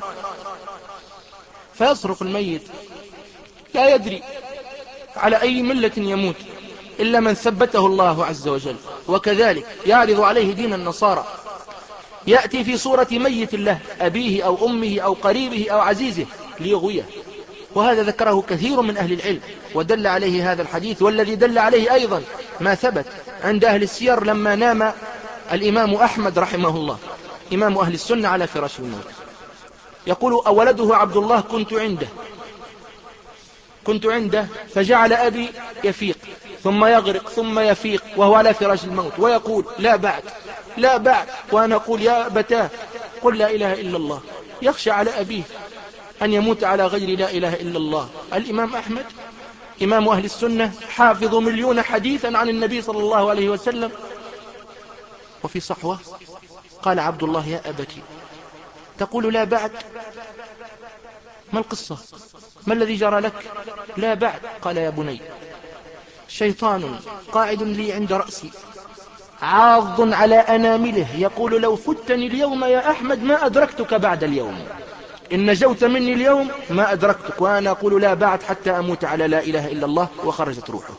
فيصرخ الميت لا يدري على أي ملة يموت إلا من ثبته الله عز وجل. وكذلك يعرض عليه دين النصارى، يأتي في صورة ميت له، أبيه أو أمه أو قريبه أو عزيزه، ليغويه. وهذا ذكره كثير من أهل العلم ودل عليه هذا الحديث، والذي دل عليه أيضا ما ثبت عند أهل السير لما نام الإمام أحمد رحمه الله، إمام أهل السنة، على فراش الموت. يقول: ولده عبد الله كنت عنده كنت عنده فجعل أبي يفيق ثم يغرق ثم يفيق وهو على فراش الموت، ويقول: لا بعد لا بعد. وأنا أقول: يا أبتاه قل لا إله إلا الله. يخشى على أبيه أن يموت على غير لا إله إلا الله. الإمام أحمد إمام أهل السنة، حافظ مليون حديثا عن النبي صلى الله عليه وسلم. وفي صحوة قال عبد الله: يا أبتي تقول لا بعد؟ ما القصة؟ ما الذي جرى لك؟ لا بعد. قال: يا بني، شيطان قاعد لي عند رأسي عاض على أنامله يقول: لو فتني اليوم يا أحمد ما أدركتك بعد اليوم، إن نجوت مني اليوم ما أدركتك. وأنا أقول لا بعد حتى أموت على لا إله إلا الله. وخرجت روحه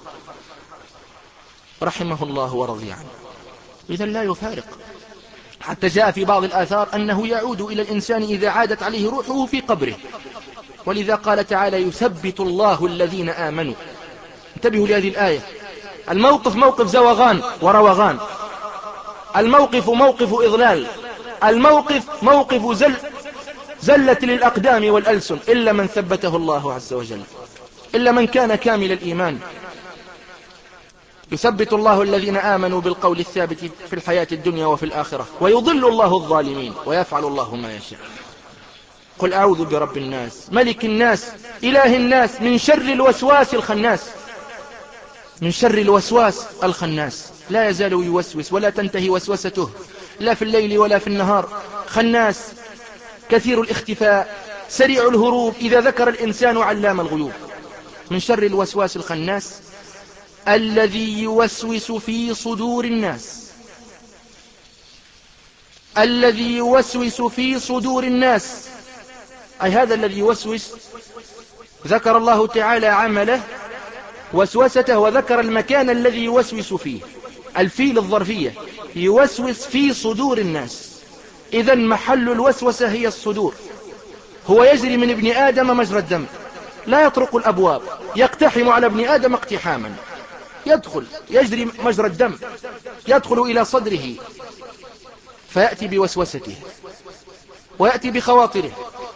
رحمه الله ورضي عنه. إذن لا يفارق. حتى جاء في بعض الآثار أنه يعود إلى الإنسان إذا عادت عليه روحه في قبره، ولذا قال تعالى: يثبت الله الذين آمنوا. انتبهوا لهذه الآية. الموقف موقف زوغان وروغان، الموقف موقف إضلال، الموقف موقف زل زلة للأقدام والألسن، إلا من ثبته الله عز وجل، إلا من كان كامل الإيمان. يثبت الله الذين آمنوا بالقول الثابت في الحياة الدنيا وفي الآخرة ويضل الله الظالمين ويفعل الله ما يشاء. قل أعوذ برب الناس ملك الناس إله الناس من شر الوسواس الخناس. من شر الوسواس الخناس، لا يزال يوسوس ولا تنتهي وسوسته لا في الليل ولا في النهار. خناس كثير الاختفاء سريع الهروب، إذا ذكر الإنسان علام الغيوب. من شر الوسواس الخناس الذي يوسوس في صدور الناس. الذي يوسوس في صدور الناس، أي هذا الذي يوسوس ذكر الله تعالى عمله وسوسته وذكر المكان الذي يوسوس فيه. الفيل الظرفية يوسوس في صدور الناس، إذا محل الوسوسة هي الصدور. هو يجري من ابن آدم مجرى الدم، لا يطرق الأبواب، يقتحم على ابن آدم اقتحاما، يدخل يجري مجرى الدم، يدخل إلى صدره فيأتي بوسوسته ويأتي بخواطره.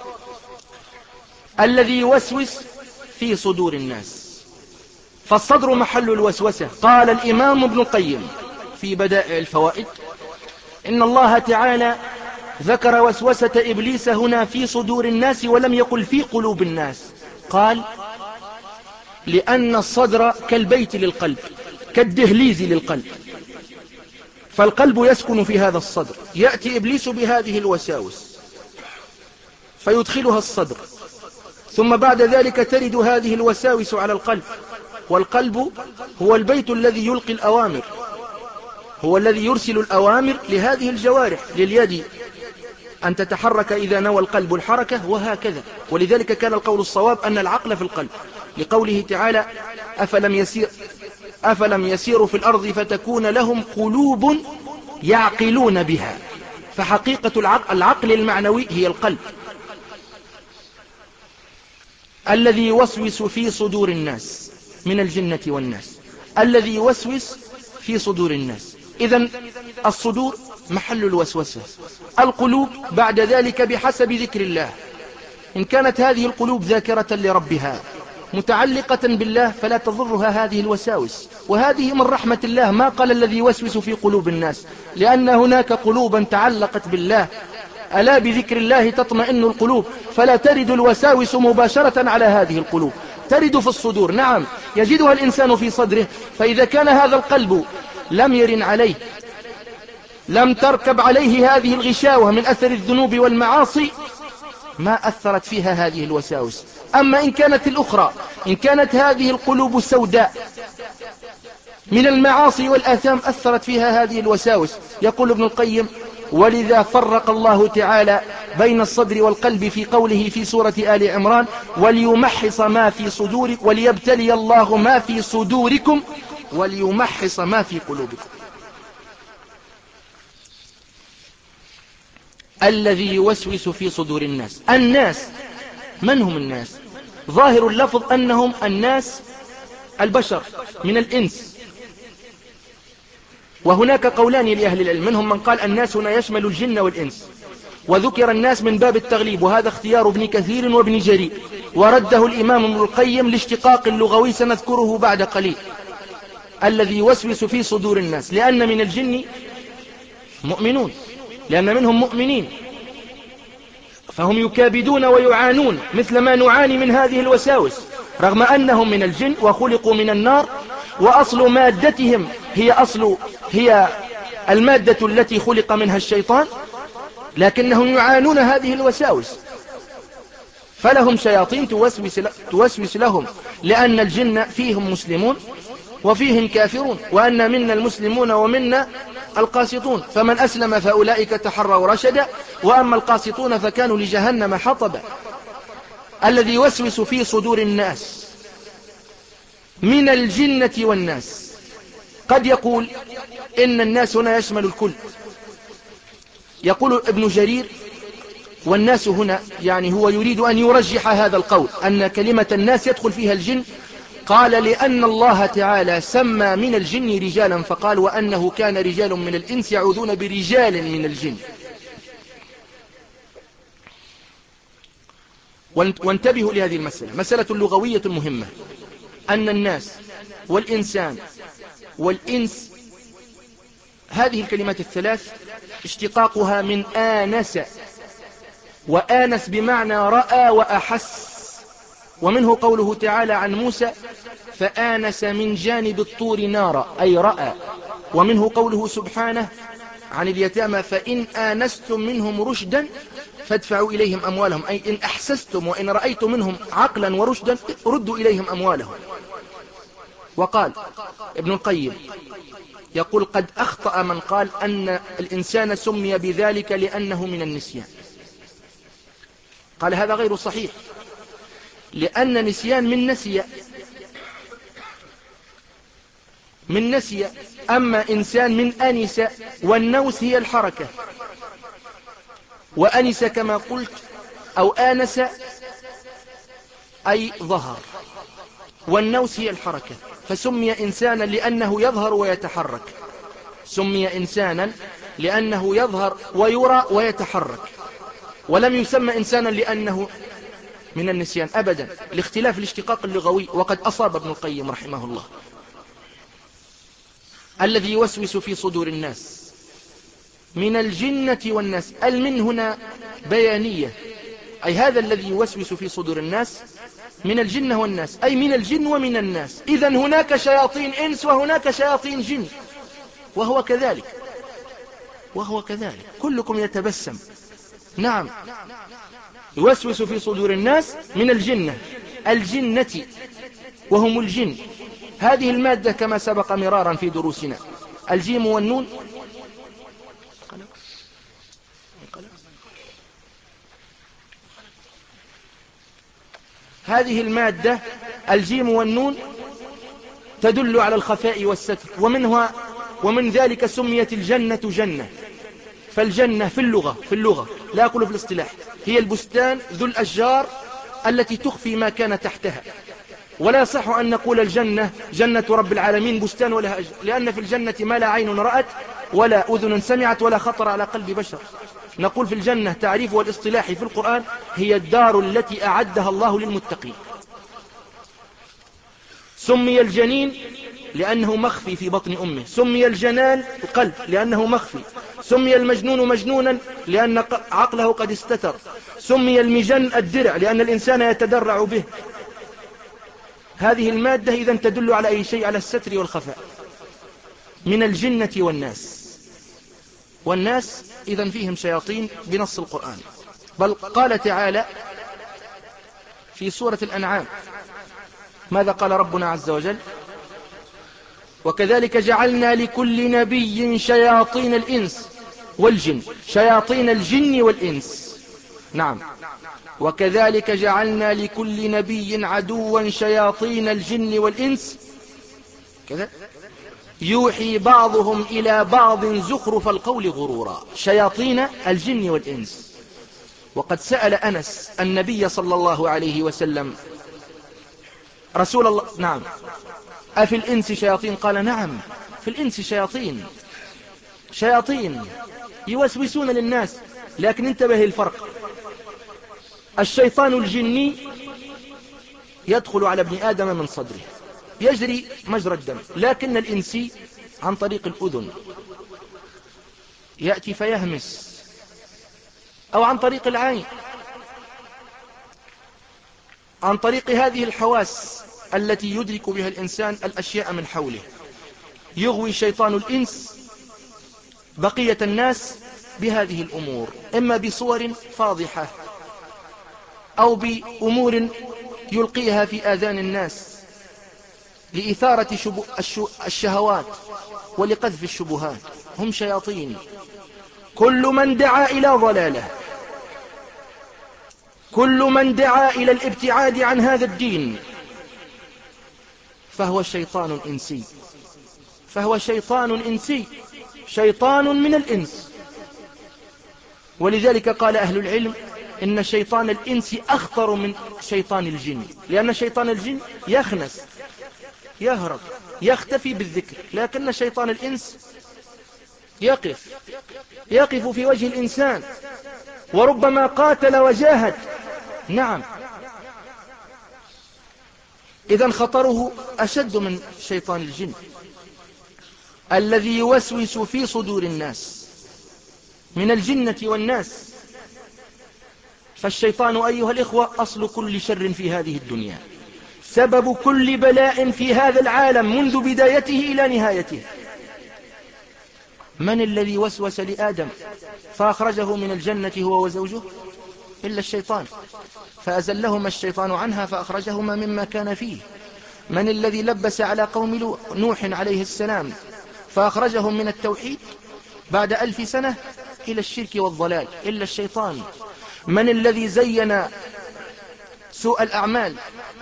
الذي يوسوس في صدور الناس، فالصدر محل الوسوسة. قال الإمام ابن القيم في بدائع الفوائد إن الله تعالى ذكر وسوسة إبليس هنا في صدور الناس ولم يقل في قلوب الناس. قال لأن الصدر كالبيت للقلب، كالدهليز للقلب، فالقلب يسكن في هذا الصدر. يأتي إبليس بهذه الوساوس فيدخلها الصدر، ثم بعد ذلك ترد هذه الوساوس على القلب، والقلب هو البيت الذي يلقي الأوامر، هو الذي يرسل الأوامر لهذه الجوارح، لليد أن تتحرك إذا نوى القلب الحركة وهكذا. ولذلك كان القول الصواب أن العقل في القلب، لقوله تعالى أفلم يسير أفلم يسيروا في الأرض فتكون لهم قلوب يعقلون بها. فحقيقة العقل, العقل المعنوي هي القلب. الذي يوسوس في صدور الناس من الجنة والناس، الذي يوسوس في صدور الناس. إذن الصدور محل الوسوسة. القلوب بعد ذلك بحسب ذكر الله، إن كانت هذه القلوب ذاكرة لربها متعلقة بالله فلا تضرها هذه الوساوس. وهذه من رحمة الله، ما قال الذي يوسوس في قلوب الناس، لأن هناك قلوبا تعلقت بالله، ألا بذكر الله تطمئن القلوب، فلا ترد الوساوس مباشرة على هذه القلوب، ترد في الصدور. نعم يجدها الإنسان في صدره، فإذا كان هذا القلب لم يرن عليه، لم تركب عليه هذه الغشاوة من أثر الذنوب والمعاصي، ما أثرت فيها هذه الوساوس. أما إن كانت الأخرى، إن كانت هذه القلوب السوداء من المعاصي والآثام أثرت فيها هذه الوساوس. يقول ابن القيم ولذا فرق الله تعالى بين الصدر والقلب في قوله في سورة آل عمران وليمحص ما في صدور وليبتلي الله ما في صدوركم وليمحص ما في قلوبكم. الذي يوسوس في صدور الناس. الناس من هم الناس؟ ظاهر اللفظ أنهم الناس البشر من الإنس، وهناك قولان لأهل العلم، منهم من قال الناس هنا يشمل الجن والإنس، وذكر الناس من باب التغليب، وهذا اختيار ابن كثير وابن جرير، ورده الإمام ابن القيم لاشتقاق اللغوي سنذكره بعد قليل. الذي يوسوس في صدور الناس، لأن من الجن مؤمنون، لأن منهم مؤمنين، فهم يكابدون ويعانون مثل ما نعاني من هذه الوساوس، رغم أنهم من الجن وخلقوا من النار، وأصل مادتهم هي أصل هي المادة التي خلق منها الشيطان، لكنهم يعانون هذه الوساوس، فلهم شياطين توسوس, توسوس لهم، لأن الجن فيهم مسلمون وفيهم كافرون، وأن منا المسلمون ومنا القاسطون، فمن أسلم فأولئك تحروا رشدا، وأما القاسطون فكانوا لجهنم حطبا. الذي يوسوس في صدور الناس من الجنة والناس. قد يقول إن الناس هنا يشمل الكل. يقول ابن جرير والناس هنا، يعني هو يريد أن يرجح هذا القول أن كلمة الناس يدخل فيها الجن. قال لأن الله تعالى سمى من الجن رجالا فقال وأنه كان رجال من الإنس يعوذون برجال من الجن. وانتبهوا لهذه المسألة، مسألة لغوية مهمة، أن الناس والإنسان والإنس، هذه الكلمات الثلاث اشتقاقها من آنس، وآنس بمعنى رأى وأحس. ومنه قوله تعالى عن موسى فآنس من جانب الطور نارا، أي رأى. ومنه قوله سبحانه عن اليتامى فإن آنستم منهم رشدا فادفعوا إليهم أموالهم، أي إن أحسستم وإن رأيتم منهم عقلا ورشدا ردوا إليهم أموالهم. وقال ابن القيم يقول قد أخطأ من قال أن الإنسان سمي بذلك لأنه من النسيان. قال هذا غير صحيح، لأن نسيان من نسي من نسي أما إنسان من أنس، والنوس هي الحركة، وأنس كما قلت أو آنس أي ظهر، والنوس هي الحركة، فسمي إنسانا لأنه يظهر ويتحرك. سمي إنسانا لأنه يظهر ويرى ويتحرك، ولم يسمى إنسانا لأنه من النسيان أبدا، لاختلاف الاشتقاق اللغوي. وقد أصاب ابن القيم رحمه الله. الذي يوسوس في صدور الناس من الجنة والناس، المن هنا بيانية، أي هذا الذي يوسوس في صدور الناس من الجنة والناس، أي من الجن ومن الناس. إذن هناك شياطين إنس وهناك شياطين جن، وهو كذلك وهو كذلك كلكم يتبسم. نعم، يوسوس في صدور الناس من الجنة الجنة وهم الجن. هذه المادة كما سبق مرارا في دروسنا، الجيم والنون. هذه المادة الجيم والنون تدل على الخفاء والستر، ومنها ومن ذلك سميت الجنة جنة. فالجنة في اللغة في اللغة لا أقول في الاصطلاح هي البستان ذو الأشجار التي تخفي ما كان تحتها. ولا يصح أن نقول الجنة جنة رب العالمين بستان ولها أجر، لأن في الجنة ما لا عين رأت ولا أذن سمعت ولا خطر على قلب بشر. نقول في الجنة تعريف والاصطلاحي في القرآن هي الدار التي أعدها الله للمتقين. سمي الجنين لأنه مخفي في بطن أمه، سمي الجنان القلب لأنه مخفي، سمي المجنون مجنونا لأن عقله قد استتر، سمي المجن الدرع لأن الإنسان يتدرع به. هذه المادة إذن تدل على أي شيء؟ على الستر والخفاء. من الجنة والناس، والناس إذن فيهم شياطين بنص القرآن. بل قال تعالى في سورة الأنعام ماذا قال ربنا عز وجل؟ وكذلك جعلنا لكل نبي شياطين الإنس والجن، شياطين الجن والإنس. نعم، وكذلك جعلنا لكل نبي عدوا شياطين الجن والإنس كذا يوحي بعضهم إلى بعض زخرف القول غرورا. شياطين الجن والإنس. وقد سأل أنس النبي صلى الله عليه وسلم رسول الله نعم أفي الإنس شياطين؟ قال نعم، في الإنس شياطين شياطين يوسوسون للناس. لكن انتبه الفرق، الشيطان الجني يدخل على ابن آدم من صدره يجري مجرى الدم، لكن الإنسي عن طريق الأذن يأتي فيهمس، أو عن طريق العين، عن طريق هذه الحواس التي يدرك بها الإنسان الأشياء من حوله. يغوي شيطان الإنس بقية الناس بهذه الأمور، إما بصور فاضحة أو بأمور يلقيها في آذان الناس لإثارة شبو الشهوات ولقذف الشبهات. هم شياطين. كل من دعا إلى ضلاله، كل من دعا إلى الابتعاد عن هذا الدين فهو شيطان إنسي، فهو شيطان إنسي، شيطان من الإنس. ولذلك قال أهل العلم إن شيطان الإنس أخطر من شيطان الجن، لأن شيطان الجن يخنس يهرب يختفي بالذكر، لكن شيطان الإنس يقف يقف في وجه الإنسان وربما قاتل وجاهد. نعم، إذن خطره أشد من شيطان الجن. الذي يوسوس في صدور الناس من الجنة والناس. فالشيطان أيها الإخوة أصل كل شر في هذه الدنيا، سبب كل بلاء في هذا العالم منذ بدايته إلى نهايته. من الذي وسوس لآدم فأخرجه من الجنة هو وزوجه؟ إلا الشيطان، فأزلهما الشيطان عنها فأخرجهما مما كان فيه. من الذي لبس على قوم نوح عليه السلام فأخرجهم من التوحيد بعد ألف سنة إلى الشرك والضلال؟ إلا الشيطان. من الذي زين سوء الأعمال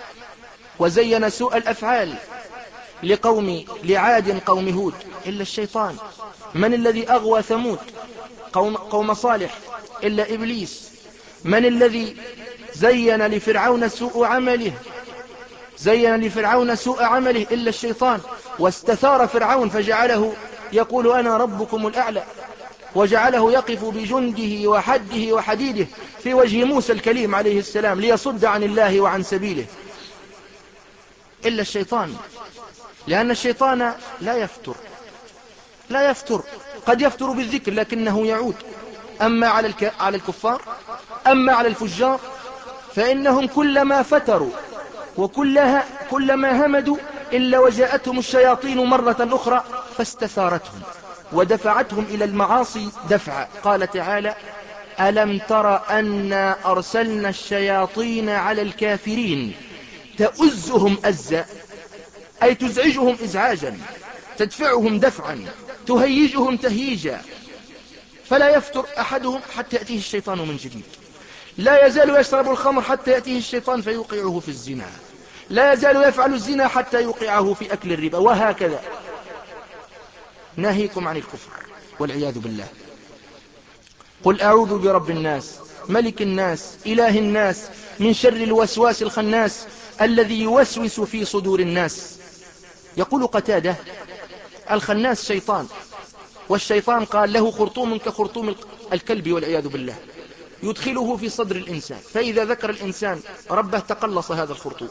وزين سوء الأفعال لقوم لعاد قوم هود؟ إلا الشيطان. من الذي أغوى ثمود قوم, قوم صالح؟ إلا إبليس. من الذي زين لفرعون سوء عمله زين لفرعون سوء عمله؟ إلا الشيطان. واستثار فرعون فجعله يقول أنا ربكم الأعلى، وجعله يقف بجنده وحده وحديده في وجه موسى الكليم عليه السلام ليصد عن الله وعن سبيله. إلا الشيطان، لأن الشيطان لا يفتر لا يفتر قد يفتر بالذكر لكنه يعود. أما على على الكفار، أما على الفجار فإنهم كلما فتروا وكلها كلما همدوا إلا وجاءتهم الشياطين مرة أخرى فاستثارتهم ودفعتهم إلى المعاصي دفعا. قال تعالى ألم تر أنا أرسلنا الشياطين على الكافرين تؤزهم أزا، أي تزعجهم إزعاجا، تدفعهم دفعا، تهيجهم تهييجا. فلا يفتر أحدهم حتى يأتيه الشيطان من جديد. لا يزال يشرب الخمر حتى يأتيه الشيطان فيوقعه في الزنا. لا يزال يفعل الزنا حتى يوقعه في أكل الربا، وهكذا. ناهيكم عن الكفر والعياذ بالله. قل أعوذ برب الناس ملك الناس إله الناس من شر الوسواس الخناس الذي يوسوس في صدور الناس. يقول قتادة الخناس شيطان، والشيطان قال له خرطوم كخرطوم الكلب والعياذ بالله، يدخله في صدر الإنسان، فإذا ذكر الإنسان ربه تقلص هذا الخرطوم،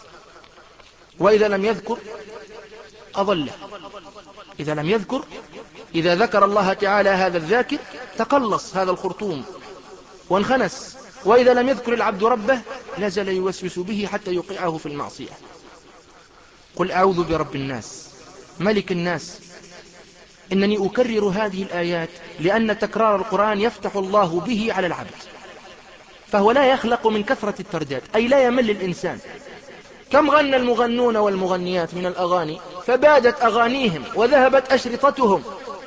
وإذا لم يذكر أضله. إذا لم يذكر إذا ذكر الله تعالى هذا الذاكر تقلص هذا الخرطوم وانخنس، وإذا لم يذكر العبد ربه لازال يوسوس به حتى يوقعه في المعصية. قل أعوذ برب الناس ملك الناس. إنني أكرر هذه الآيات لأن تكرار القرآن يفتح الله به على العبد، فهو لا يخلق من كثرة الترداد، أي لا يمل الإنسان. كم غنى المغنون والمغنيات من الأغاني فبادت أغانيهم وذهبت أشرطتهم.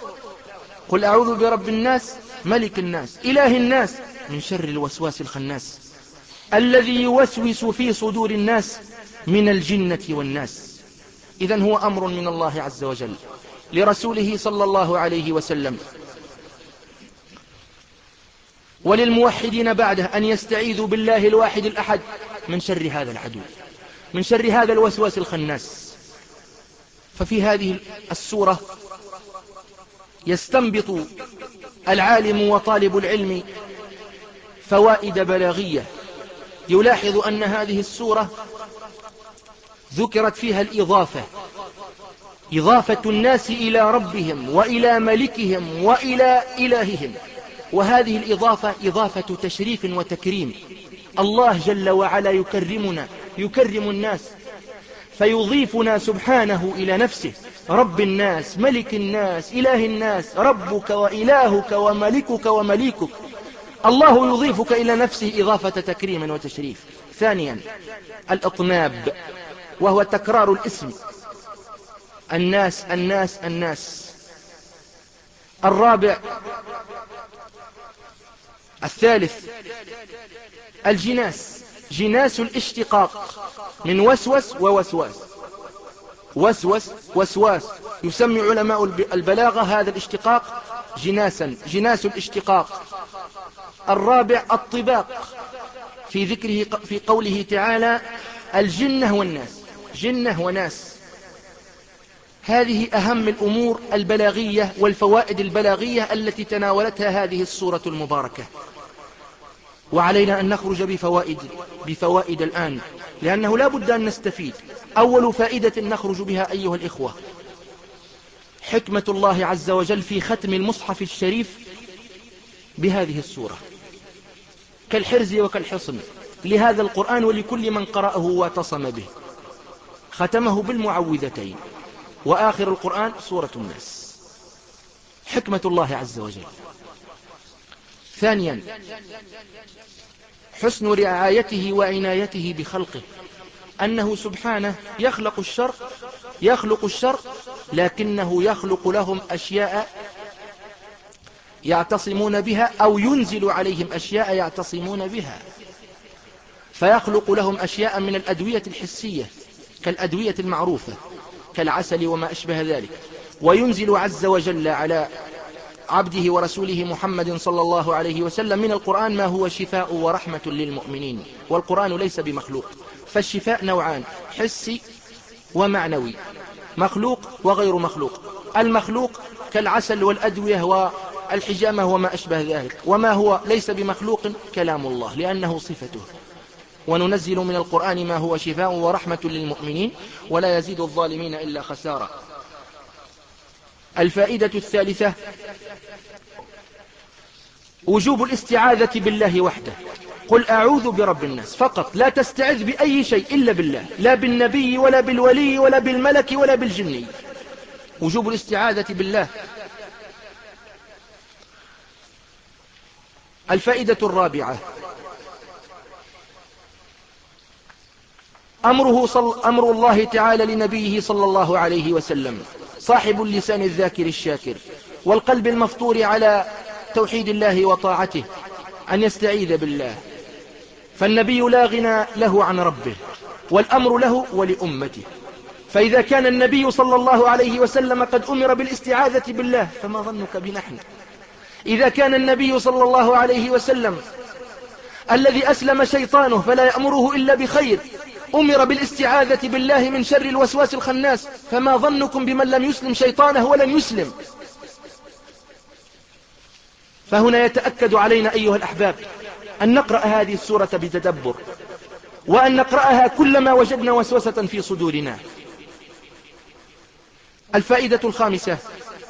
قل أعوذ برب الناس ملك الناس إله الناس من شر الوسواس الخناس الذي يوسوس في صدور الناس من الجنة والناس. إذن هو أمر من الله عز وجل لرسوله صلى الله عليه وسلم وللموحدين بعده أن يستعيذوا بالله الواحد الأحد من شر هذا العدو، من شر هذا الوسواس الخناس. ففي هذه السورة يستنبط العالم وطالب العلم فوائد بلاغية. يلاحظ أن هذه السورة ذكرت فيها الإضافة، إضافة الناس إلى ربهم وإلى ملكهم وإلى إلههم، وهذه الإضافة إضافة تشريف وتكريم. الله جل وعلا يكرمنا يكرم الناس فيضيفنا سبحانه إلى نفسه، رب الناس ملك الناس إله الناس، ربك وإلهك وملكك ومليكك. الله يضيفك إلى نفسه إضافة تكريم وتشريف. ثانيا الإطناب، وهو تكرار الاسم، الناس الناس الناس. الرابع الثالث الجناس، جناس الاشتقاق من وسوس ووسواس، وسوس وسواس. يسمي علماء البلاغة هذا الاشتقاق جناسا، جناس الاشتقاق. الرابع الطباق في ذكره في قوله تعالى الجنة والناس، جنة وناس. هذه أهم الأمور البلاغية والفوائد البلاغية التي تناولتها هذه السورة المباركة، وعلينا أن نخرج بفوائد بفوائد الآن، لأنه لا بد أن نستفيد. أول فائدة نخرج بها أيها الإخوة، حكمة الله عز وجل في ختم المصحف الشريف بهذه السورة كالحرز وكالحصن لهذا القرآن ولكل من قرأه واعتصم به. ختمه بالمعوذتين، وآخر القرآن سورة الناس. حكمة الله عز وجل. ثانيا، حسن رعايته وعنايته بخلقه، أنه سبحانه يخلق الشر يخلق الشر لكنه يخلق لهم أشياء يعتصمون بها، أو ينزل عليهم أشياء يعتصمون بها. فيخلق لهم أشياء من الأدوية الحسية كالأدوية المعروفة كالعسل وما أشبه ذلك، وينزل عز وجل على عبده ورسوله محمد صلى الله عليه وسلم من القرآن ما هو شفاء ورحمة للمؤمنين. والقرآن ليس بمخلوق، فالشفاء نوعان: حسي ومعنوي، مخلوق وغير مخلوق. المخلوق كالعسل والأدوية والحجامة وما أشبه ذلك، وما هو ليس بمخلوق كلام الله لأنه صفته. وننزل من القرآن ما هو شفاء ورحمة للمؤمنين ولا يزيد الظالمين إلا خسارة. الفائدة الثالثة: وجوب الاستعاذة بالله وحده. قل أعوذ برب الناس فقط، لا تستعذ بأي شيء إلا بالله، لا بالنبي ولا بالولي ولا بالملك ولا بالجني. وجوب الاستعاذة بالله. الفائدة الرابعة: أمره صل... أمر الله تعالى لنبيه صلى الله عليه وسلم صاحب اللسان الذاكر الشاكر والقلب المفطور على توحيد الله وطاعته أن يستعيذ بالله. فالنبي لا غنى له عن ربه، والأمر له ولأمته. فإذا كان النبي صلى الله عليه وسلم قد أمر بالاستعاذة بالله، فما ظنك بنحن؟ إذا كان النبي صلى الله عليه وسلم الذي أسلم شيطانه فلا يأمره إلا بخير أمر بالاستعاذة بالله من شر الوسواس الخناس، فما ظنكم بمن لم يسلم شيطانه ولن يسلم؟ فهنا يتأكد علينا أيها الأحباب أن نقرأ هذه السورة بتدبر، وأن نقرأها كلما وجدنا وسوسة في صدورنا. الفائدة الخامسة: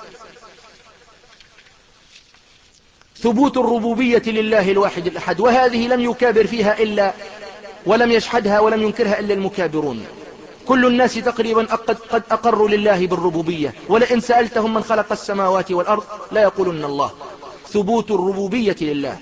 ثبوت الربوبية لله الواحد الأحد، وهذه لم يكابر فيها إلا ولم يشحدها ولم ينكرها إلا المكابرون. كل الناس تقريبا قد أقروا لله بالربوبية، ولئن سألتهم من خلق السماوات والأرض لا يقولن الله. ثبوت الربوبية لله.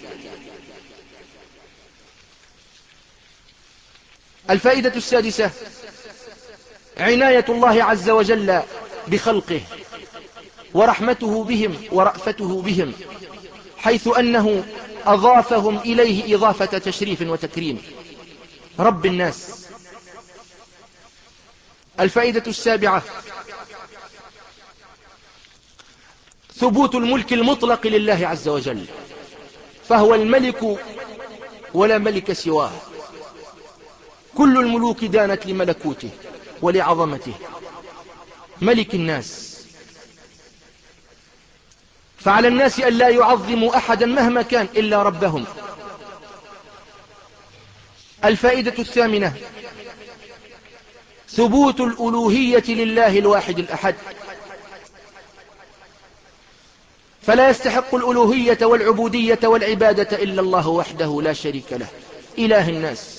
الفائدة السادسة: عناية الله عز وجل بخلقه ورحمته بهم ورأفته بهم، حيث أنه أضافهم إليه إضافة تشريف وتكريم، رب الناس. الفائدة السابعة: ثبوت الملك المطلق لله عز وجل، فهو الملك ولا ملك سواه. كل الملوك دانت لملكوته ولعظمته، ملك الناس. فعلى الناس أن لا يعظموا أحدا مهما كان إلا ربهم. الفائدة الثامنة: ثبوت الألوهية لله الواحد الأحد، فلا يستحق الألوهية والعبودية والعبادة إلا الله وحده لا شريك له، إله الناس.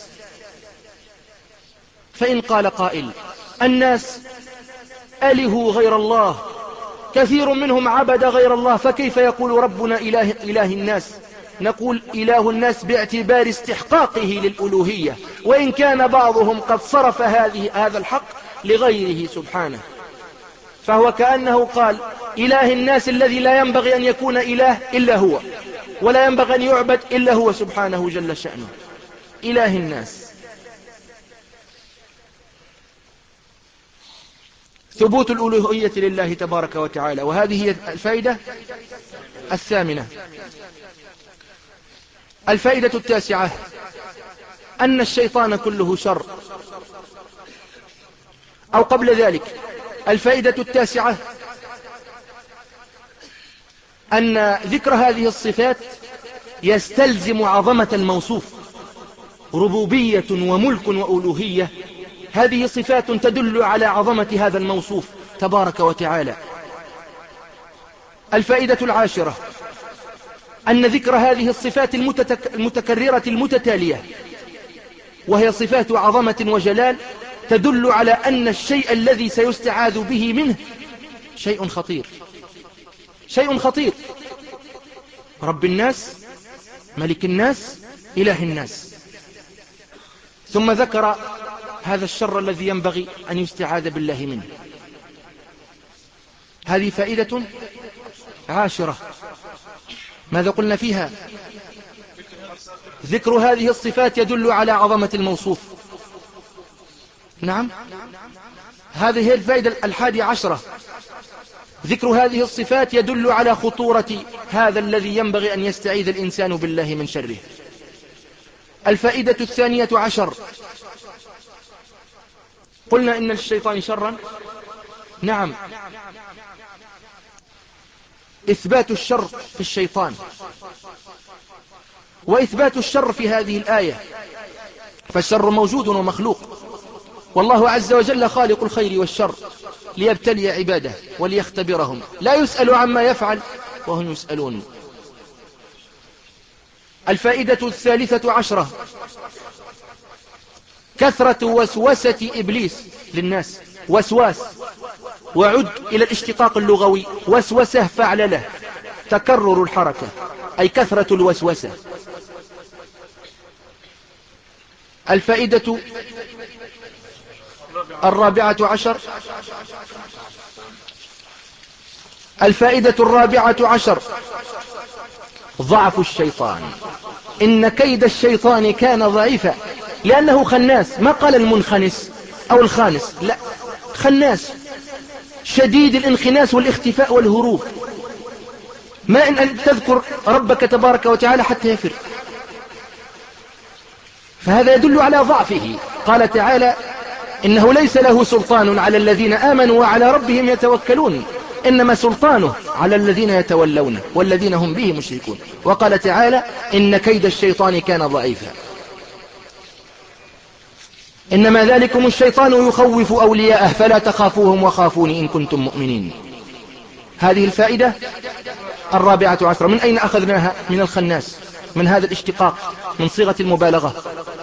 فإن قال قائل: الناس ألهوا غير الله، كثير منهم عبد غير الله، فكيف يقول ربنا إله, إله الناس؟ نقول: إله الناس باعتبار استحقاقه للألوهية، وإن كان بعضهم قد صرف هذه هذا الحق لغيره سبحانه. فهو كأنه قال: إله الناس الذي لا ينبغي أن يكون إله إلا هو، ولا ينبغي أن يعبد إلا هو سبحانه جل شأنه، إله الناس. ثبوت الألوهية لله تبارك وتعالى. وهذه هي الفائدة الثامنة. الفائدة التاسعة: أن الشيطان كله شر. أو قبل ذلك، الفائدة التاسعة أن ذكر هذه الصفات يستلزم عظمة الموصوف، ربوبية وملك وألوهية، هذه صفات تدل على عظمة هذا الموصوف تبارك وتعالى. الفائدة العاشرة أن ذكر هذه الصفات المتتك... المتكررة المتتالية، وهي صفات عظمة وجلال، تدل على أن الشيء الذي سيستعاذ به منه شيء خطير، شيء خطير. رب الناس، ملك الناس، إله الناس. ثم ذكر هذا الشر الذي ينبغي أن يستعاذ بالله منه. هذه فائدة عاشرة. ماذا قلنا فيها؟ ذكر هذه الصفات يدل على عظمة الموصوف. نعم، هذه هي الفائدة الحادية عشرة. ذكر هذه الصفات يدل على خطورة هذا الذي ينبغي أن يستعيذ الإنسان بالله من شره. الفائدة الثانية عشر، قلنا إن الشيطان شرا. نعم، إثبات الشر في الشيطان، وإثبات الشر في هذه الآية، فالشر موجود ومخلوق، والله عز وجل خالق الخير والشر ليبتلي عباده وليختبرهم، لا يسأل عما يفعل وهم يسألون. الفائدة الثالثة عشرة، كثرة وسوسة إبليس للناس. وسواس، وعد إلى الاشتقاق اللغوي، وسوسة فعل له، تكرر الحركة، أي كثرة الوسوسة. الفائدة الرابعة عشر، الفائدة الرابعة عشر، ضعف الشيطان. إن كيد الشيطان كان ضعيفا، لأنه خناس. ما قال المنخنس أو الخانس، لا، خناس شديد الانخناس والاختفاء والهروب، ما إن أن تذكر ربك تبارك وتعالى حتى يفر. فهذا يدل على ضعفه. قال تعالى: إنه ليس له سلطان على الذين آمنوا وعلى ربهم يتوكلون، إنما سلطانه على الذين يتولونه والذين هم به مشركون. وقال تعالى: إن كيد الشيطان كان ضعيفا. إنما ذلكم الشيطان يخوف أولياءه فلا تخافوهم وخافوني إن كنتم مؤمنين. هذه الفائدة الرابعة عشرة. من أين أخذناها؟ من الخناس، من هذا الاشتقاق، من صيغة المبالغة.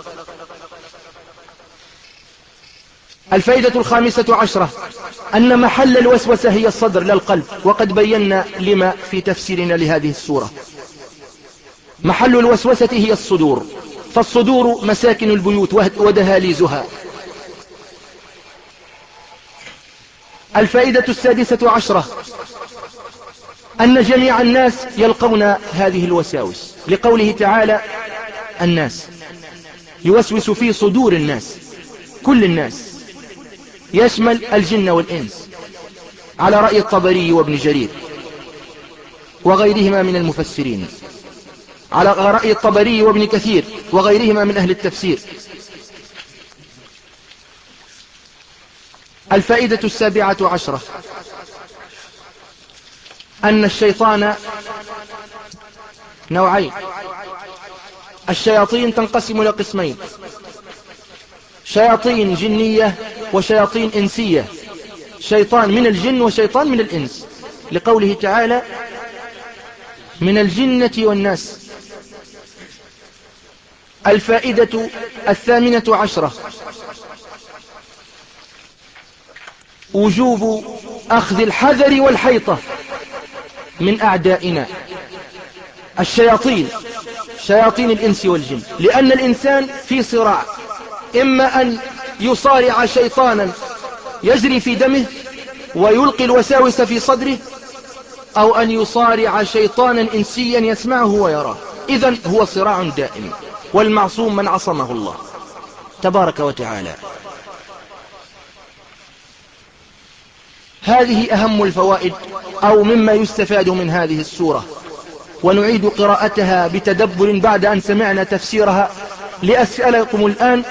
الفائدة الخامسة عشرة، أن محل الوسوسة هي الصدر لا القلب، وقد بينا لما في تفسيرنا لهذه السورة. محل الوسوسة هي الصدور، فالصدور مساكن البيوت ودهاليزها. الفائدة السادسة عشرة، أن جميع الناس يلقون هذه الوساوس، لقوله تعالى: الناس، يوسوس في صدور الناس، كل الناس، يشمل الجن والإنس، على رأي الطبري وابن جرير وغيرهما من المفسرين، على رأي الطبري وابن كثير وغيرهما من أهل التفسير. الفائدة السابعة عشرة، أن الشيطان نوعين. الشياطين تنقسم إلى قسمين: شياطين جنية وشياطين إنسية، شيطان من الجن وشيطان من الإنس، لقوله تعالى: من الجنة والناس. الفائدة الثامنة عشرة، وجوب أخذ الحذر والحيطة من أعدائنا الشياطين، شياطين الإنس والجن، لأن الإنسان في صراع، إما أن يصارع شيطانا يجري في دمه ويلقي الوساوس في صدره، أو أن يصارع شيطانا إنسيا يسمعه ويراه. إذن هو صراع دائم، والمعصوم من عصمه الله تبارك وتعالى. هذه أهم الفوائد أو مما يستفاد من هذه السورة، ونعيد قراءتها بتدبر بعد أن سمعنا تفسيرها. لأسألكم الآن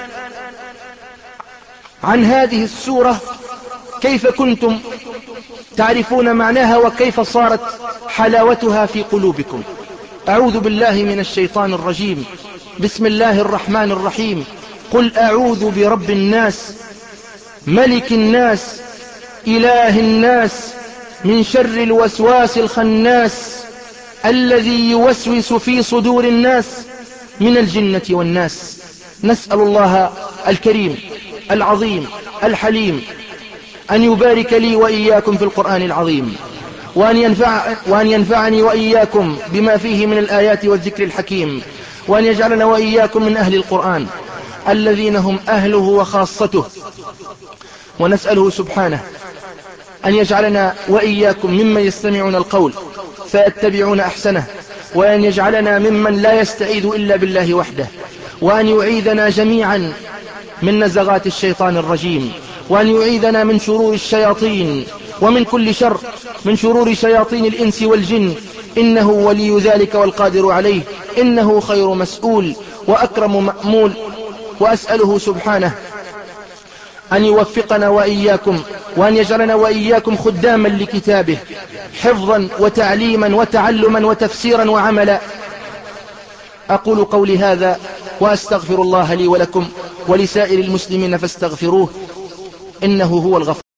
عن هذه السورة، كيف كنتم تعرفون معناها وكيف صارت حلاوتها في قلوبكم؟ أعوذ بالله من الشيطان الرجيم. بسم الله الرحمن الرحيم. قل أعوذ برب الناس، ملك الناس، إله الناس، من شر الوسواس الخناس الذي يوسوس في صدور الناس من الجنة والناس. نسأل الله الكريم العظيم الحليم أن يبارك لي وإياكم في القرآن العظيم، وأن, ينفع وأن ينفعني وإياكم بما فيه من الآيات والذكر الحكيم، وأن يجعلنا وإياكم من أهل القرآن الذين هم أهله وخاصته. ونسأله سبحانه أن يجعلنا وإياكم ممن يستمعون القول فيتبعون أحسنه، وأن يجعلنا ممن لا يستعيذ إلا بالله وحده، وأن يعيذنا جميعا من نزغات الشيطان الرجيم، وأن يعيذنا من شرور الشياطين ومن كل شر، من شرور شياطين الإنس والجن، إنه ولي ذلك والقادر عليه، إنه خير مسؤول وأكرم مأمول. وأسأله سبحانه أن يوفقنا وإياكم، وأن يجعلنا وإياكم خداما لكتابه، حفظا وتعليما وتعلما وتفسيرا وعملا. أقول قولي هذا وأستغفر الله لي ولكم ولسائر المسلمين فاستغفروه، إنه هو الغفور.